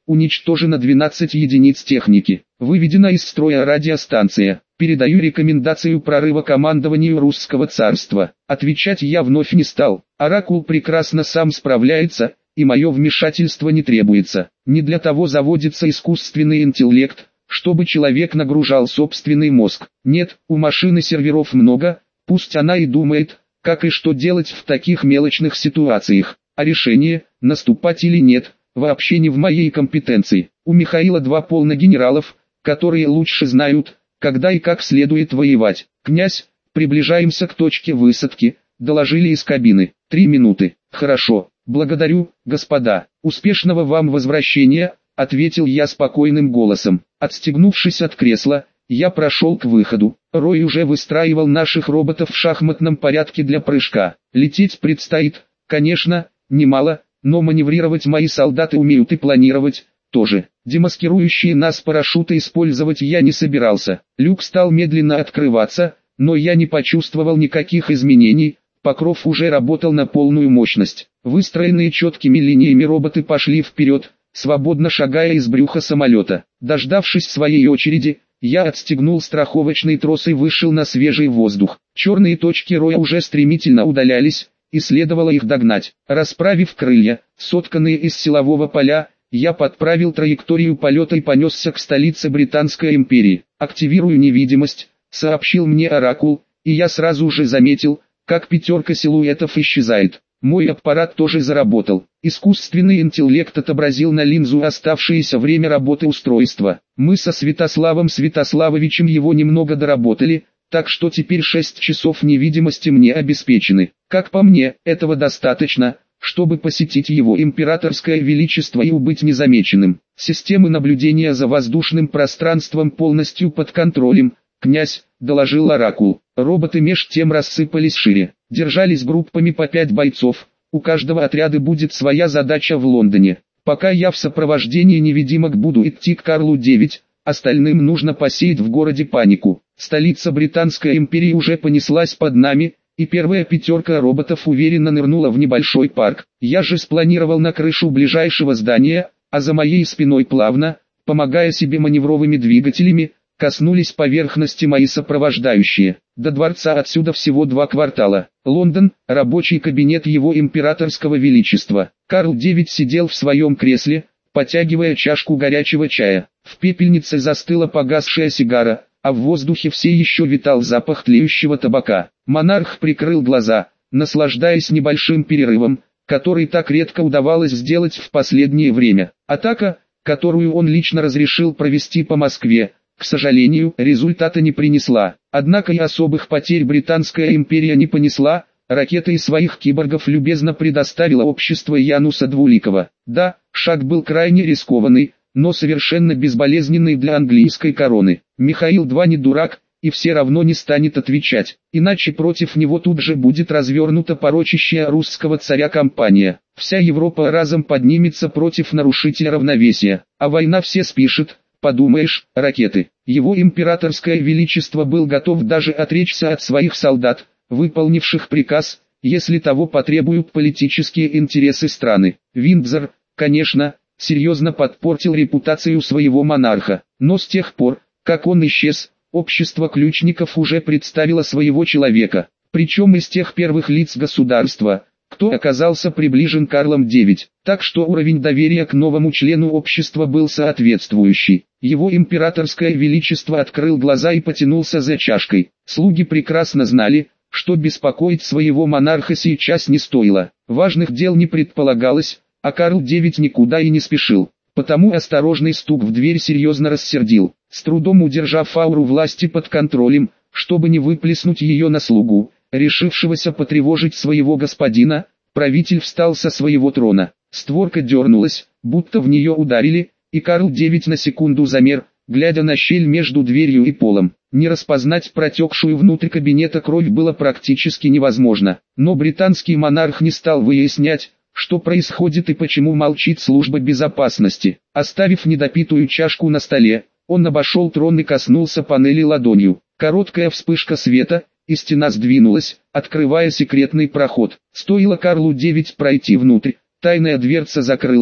S1: Уничтожено двенадцать единиц техники. Выведена из строя радиостанция. Передаю рекомендацию прорыва командованию русского царства. Отвечать я вновь не стал. Оракул прекрасно сам справляется, и мое вмешательство не требуется. Не для того заводится искусственный интеллект, чтобы человек нагружал собственный мозг. Нет, у машины серверов много, пусть она и думает, как и что делать в таких мелочных ситуациях. А решение, наступать или нет, вообще не в моей компетенции. У Михаила два полно генералов, которые лучше знают, когда и как следует воевать. «Князь, приближаемся к точке высадки», — доложили из кабины. «Три минуты». «Хорошо, благодарю, господа. Успешного вам возвращения», — ответил я спокойным голосом. Отстегнувшись от кресла, я прошел к выходу. Рой уже выстраивал наших роботов в шахматном порядке для прыжка. Лететь предстоит, конечно, немало, но маневрировать мои солдаты умеют и планировать тоже. Демаскирующие нас парашюты использовать я не собирался. Люк стал медленно открываться, но я не почувствовал никаких изменений, покров уже работал на полную мощность. Выстроенные четкими линиями роботы пошли вперед, свободно шагая из брюха самолета. Дождавшись своей очереди, я отстегнул страховочный трос и вышел на свежий воздух. Черные точки роя уже стремительно удалялись, и следовало их догнать. Расправив крылья, сотканные из силового поля, я подправил траекторию полета и понесся к столице Британской империи. «Активирую невидимость», — сообщил мне Оракул, и я сразу же заметил, как пятерка силуэтов исчезает. Мой аппарат тоже заработал. Искусственный интеллект отобразил на линзу оставшееся время работы устройства. Мы со Святославом Святославовичем его немного доработали, так что теперь шесть часов невидимости мне обеспечены. Как по мне, этого достаточно, чтобы посетить его императорское величество и убыть незамеченным. Системы наблюдения за воздушным пространством полностью под контролем, князь, доложил Оракул. Роботы меж тем рассыпались шире, держались группами по пять бойцов, у каждого отряда будет своя задача в Лондоне. Пока я в сопровождении невидимок буду идти к Карлу девять, остальным нужно посеять в городе панику. Столица Британской империи уже понеслась под нами, и первая пятерка роботов уверенно нырнула в небольшой парк. Я же спланировал на крышу ближайшего здания, а за моей спиной плавно, помогая себе маневровыми двигателями, коснулись поверхности мои сопровождающие. До дворца отсюда всего два квартала. Лондон, рабочий кабинет его императорского величества. Карл девять сидел в своем кресле, потягивая чашку горячего чая. В пепельнице застыла погасшая сигара, а в воздухе все еще витал запах тлеющего табака. Монарх прикрыл глаза, наслаждаясь небольшим перерывом, который так редко удавалось сделать в последнее время. Атака, которую он лично разрешил провести по Москве, к сожалению, результата не принесла. Однако и особых потерь Британская империя не понесла, ракеты из своих киборгов любезно предоставило общество Януса Двуликова. Да, шаг был крайне рискованный, но совершенно безболезненный для английской короны. Михаил два не дурак, и все равно не станет отвечать, иначе против него тут же будет развернута порочащая русского царя кампания. Вся Европа разом поднимется против нарушителя равновесия, а война все спишет. Подумаешь, ракеты. Его императорское величество был готов даже отречься от своих солдат, выполнивших приказ, если того потребуют политические интересы страны. Виндзор, конечно, серьезно подпортил репутацию своего монарха, но с тех пор, как он исчез, общество ключников уже представило своего человека, причем из тех первых лиц государства, кто оказался приближен Карлом девять, так что уровень доверия к новому члену общества был соответствующий. Его императорское величество открыл глаза и потянулся за чашкой. Слуги прекрасно знали, что беспокоить своего монарха сейчас не стоило. Важных дел не предполагалось, а Карл девять никуда и не спешил. Потому осторожный стук в дверь серьезно рассердил. С трудом удержав ауру власти под контролем, чтобы не выплеснуть ее на слугу, решившегося потревожить своего господина, правитель встал со своего трона. Створка дернулась, будто в нее ударили, и Карл девять на секунду замер, глядя на щель между дверью и полом. Не распознать протекшую внутрь кабинета кровь было практически невозможно. Но британский монарх не стал выяснять, что происходит и почему молчит служба безопасности. Оставив недопитую чашку на столе, он обошел трон и коснулся панели ладонью. Короткая вспышка света, и стена сдвинулась, открывая секретный проход. Стоило Карлу девять пройти внутрь, тайная дверца закрылась,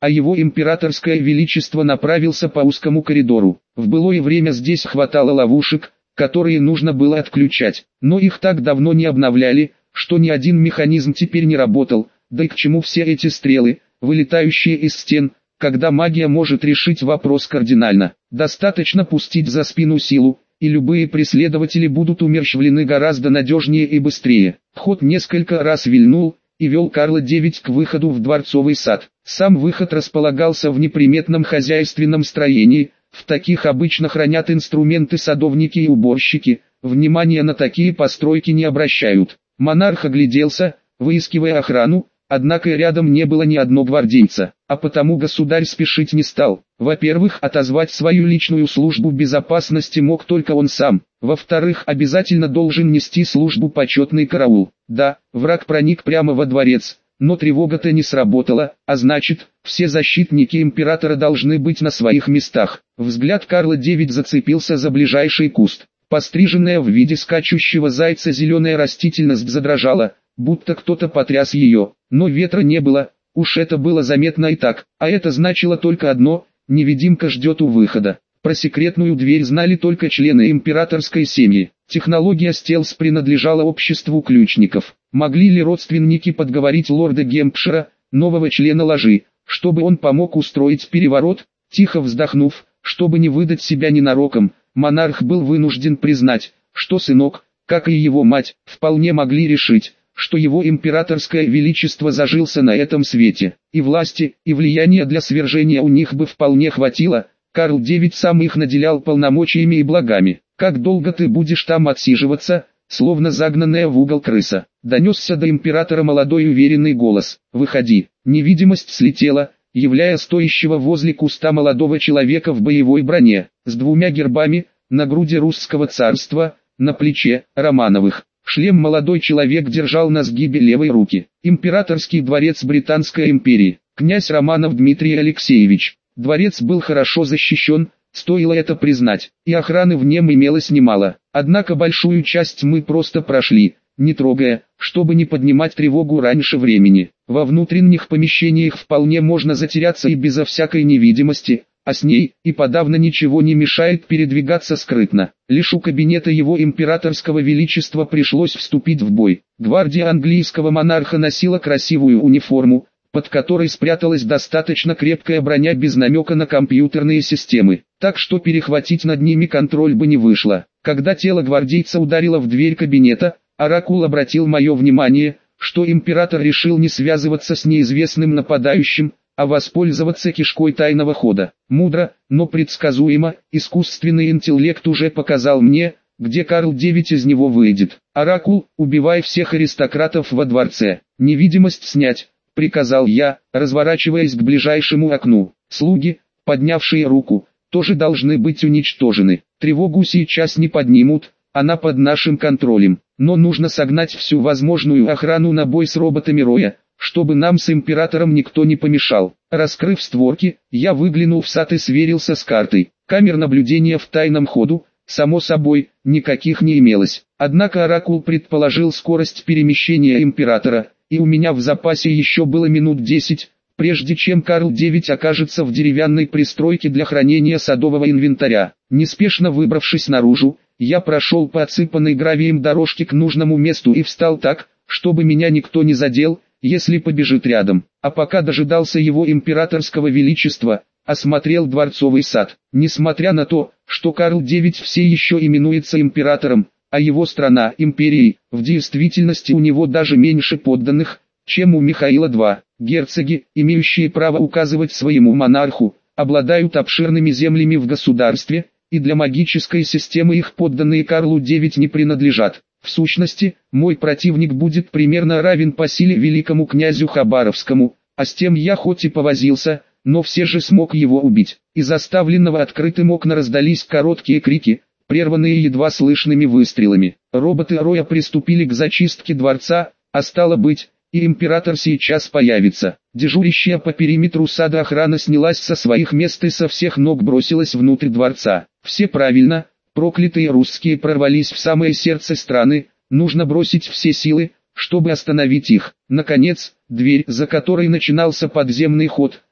S1: а его императорское величество направился по узкому коридору. В былое время здесь хватало ловушек, которые нужно было отключать, но их так давно не обновляли, что ни один механизм теперь не работал, да и к чему все эти стрелы, вылетающие из стен, когда магия может решить вопрос кардинально. Достаточно пустить за спину силу, и любые преследователи будут умерщвлены гораздо надежнее и быстрее. Вход несколько раз вильнул и вел Карла девять к выходу в дворцовый сад. Сам выход располагался в неприметном хозяйственном строении, в таких обычно хранят инструменты садовники и уборщики, внимания на такие постройки не обращают. Монарх огляделся, выискивая охрану, однако рядом не было ни одного гвардейца, а потому государь спешить не стал. Во-первых, отозвать свою личную службу безопасности мог только он сам. Во-вторых, обязательно должен нести службу почетный караул. Да, враг проник прямо во дворец, но тревога-то не сработала, а значит, все защитники императора должны быть на своих местах. Взгляд Карла девять зацепился за ближайший куст. Постриженная в виде скачущего зайца зеленая растительность задрожала, будто кто-то потряс ее, но ветра не было, уж это было заметно и так, а это значило только одно: невидимка ждет у выхода. Про секретную дверь знали только члены императорской семьи. Технология стелс принадлежала обществу ключников. Могли ли родственники подговорить лорда Гемпшира, нового члена ложи, чтобы он помог устроить переворот? Тихо вздохнув, чтобы не выдать себя ненароком, монарх был вынужден признать, что сынок, как и его мать, вполне могли решить, что его императорское величество зажился на этом свете, и власти, и влияния для свержения у них бы вполне хватило. Карл девять сам их наделял полномочиями и благами. «Как долго ты будешь там отсиживаться, словно загнанная в угол крыса?» Донесся до императора молодой уверенный голос. «Выходи». Невидимость слетела, являя стоящего возле куста молодого человека в боевой броне, с двумя гербами, на груди русского царства, на плече Романовых. Шлем молодой человек держал на сгибе левой руки. Императорский дворец Британской империи. Князь Романов Дмитрий Алексеевич. Дворец был хорошо защищен, стоило это признать, и охраны в нем имелось немало. Однако большую часть мы просто прошли, не трогая, чтобы не поднимать тревогу раньше времени. Во внутренних помещениях вполне можно затеряться и безо всякой невидимости, а с ней и подавно ничего не мешает передвигаться скрытно. Лишь у кабинета его императорского величества пришлось вступить в бой. Гвардия английского монарха носила красивую униформу, под которой спряталась достаточно крепкая броня без намека на компьютерные системы, так что перехватить над ними контроль бы не вышло. Когда тело гвардейца ударило в дверь кабинета, Оракул обратил мое внимание, что император решил не связываться с неизвестным нападающим, а воспользоваться кишкой тайного хода. Мудро, но предсказуемо, искусственный интеллект уже показал мне, где Карл девять из него выйдет. «Оракул, убивай всех аристократов во дворце. Невидимость снять», — приказал я, разворачиваясь к ближайшему окну. «Слуги, поднявшие руку, тоже должны быть уничтожены. Тревогу сейчас не поднимут, она под нашим контролем. Но нужно согнать всю возможную охрану на бой с роботами Роя, чтобы нам с императором никто не помешал». Раскрыв створки, я выглянул в сад и сверился с картой. Камер наблюдения в тайном ходу, само собой, никаких не имелось. Однако Оракул предположил скорость перемещения императора, и у меня в запасе еще было минут десять, прежде чем Карл девять окажется в деревянной пристройке для хранения садового инвентаря. Неспешно выбравшись наружу, я прошел по отсыпанной гравием дорожке к нужному месту и встал так, чтобы меня никто не задел, если побежит рядом. А пока дожидался его императорского величества, осмотрел дворцовый сад. Несмотря на то, что Карл девять все еще именуется императором, а его страна империей, в действительности у него даже меньше подданных, чем у Михаила второго. Герцоги, имеющие право указывать своему монарху, обладают обширными землями в государстве, и для магической системы их подданные Карлу девять не принадлежат. В сущности, мой противник будет примерно равен по силе великому князю Хабаровскому, а с тем я хоть и повозился, но все же смог его убить. Из оставленного открытым окна раздались короткие крики, прерванные едва слышными выстрелами. Роботы Роя приступили к зачистке дворца, а стало быть, и император сейчас появится. Дежурящая по периметру сада охрана снялась со своих мест и со всех ног бросилась внутрь дворца. Все правильно, проклятые русские прорвались в самое сердце страны, нужно бросить все силы, чтобы остановить их. Наконец, дверь, за которой начинался подземный ход,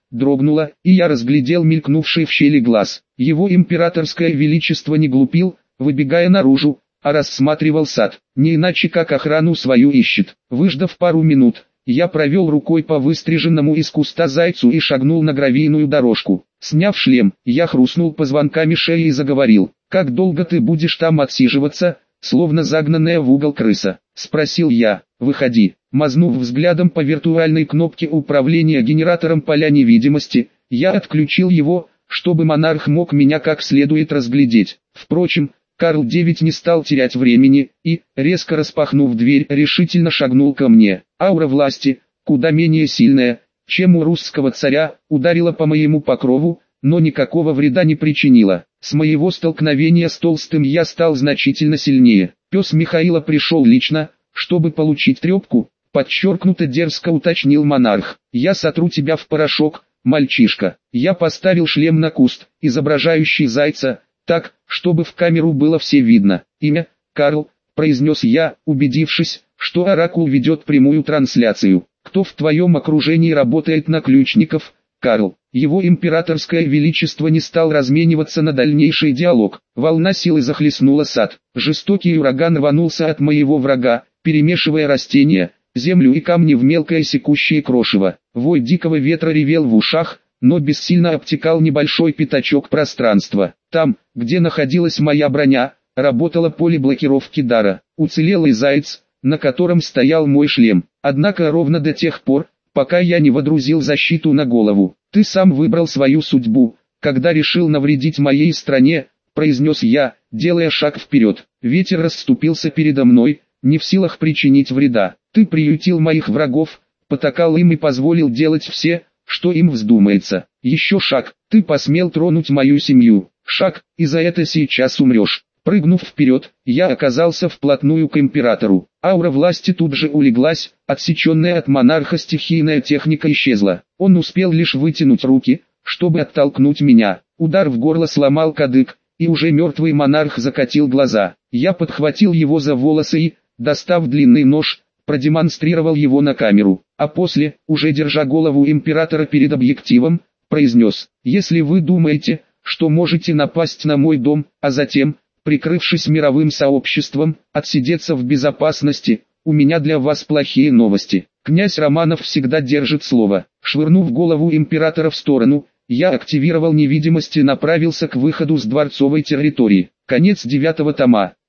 S1: дрогнула, и я разглядел мелькнувший в щели глаз. Его императорское величество не глупил, выбегая наружу, а рассматривал сад, не иначе как охрану свою ищет. Выждав пару минут, я провел рукой по выстриженному из куста зайцу и шагнул на гравийную дорожку. Сняв шлем, я хрустнул позвонками шеи и заговорил. «Как долго ты будешь там отсиживаться, словно загнанная в угол крыса?» — спросил я. «Выходи». Мазнув взглядом по виртуальной кнопке управления генератором поля невидимости, я отключил его, чтобы монарх мог меня как следует разглядеть. Впрочем, Карл девять не стал терять времени, и, резко распахнув дверь, решительно шагнул ко мне. Аура власти, куда менее сильная, чем у русского царя, ударила по моему покрову, но никакого вреда не причинила. С моего столкновения с толстым я стал значительно сильнее. Пес Михаила пришел лично, чтобы получить трепку, подчеркнуто дерзко уточнил монарх. «Я сотру тебя в порошок, мальчишка». Я поставил шлем на куст, изображающий зайца, так, чтобы в камеру было все видно. «Имя, Карл», — произнес я, убедившись, что Оракул ведет прямую трансляцию. «Кто в твоем окружении работает на ключников, Карл?» Его императорское величество не стал размениваться на дальнейший диалог. Волна силы захлестнула сад. Жестокий ураган рванулся от моего врага, перемешивая растения, землю и камни в мелкое секущее крошево. Вой дикого ветра ревел в ушах, но бессильно обтекал небольшой пятачок пространства. Там, где находилась моя броня, работало поле блокировки дара. Уцелелый заяц, на котором стоял мой шлем. Однако ровно до тех пор, пока я не водрузил защиту на голову. «Ты сам выбрал свою судьбу, когда решил навредить моей стране», — произнес я, делая шаг вперед. Ветер расступился передо мной, не в силах причинить вреда. «Ты приютил моих врагов, потакал им и позволил делать все, что им вздумается. Еще шаг, ты посмел тронуть мою семью. Шаг, и за это сейчас умрешь». Прыгнув вперед, я оказался вплотную к императору. Аура власти тут же улеглась, отсеченная от монарха стихийная техника исчезла. Он успел лишь вытянуть руки, чтобы оттолкнуть меня. Удар в горло сломал кадык, и уже мертвый монарх закатил глаза. Я подхватил его за волосы и, достав длинный нож, продемонстрировал его на камеру. А после, уже держа голову императора перед объективом, произнес: «Если вы думаете, что можете напасть на мой дом, а затем, прикрывшись мировым сообществом, отсидеться в безопасности, у меня для вас плохие новости». Князь Романов всегда держит слово. Швырнув голову императора в сторону, я активировал невидимость и направился к выходу с дворцовой территории. Конец девятого тома.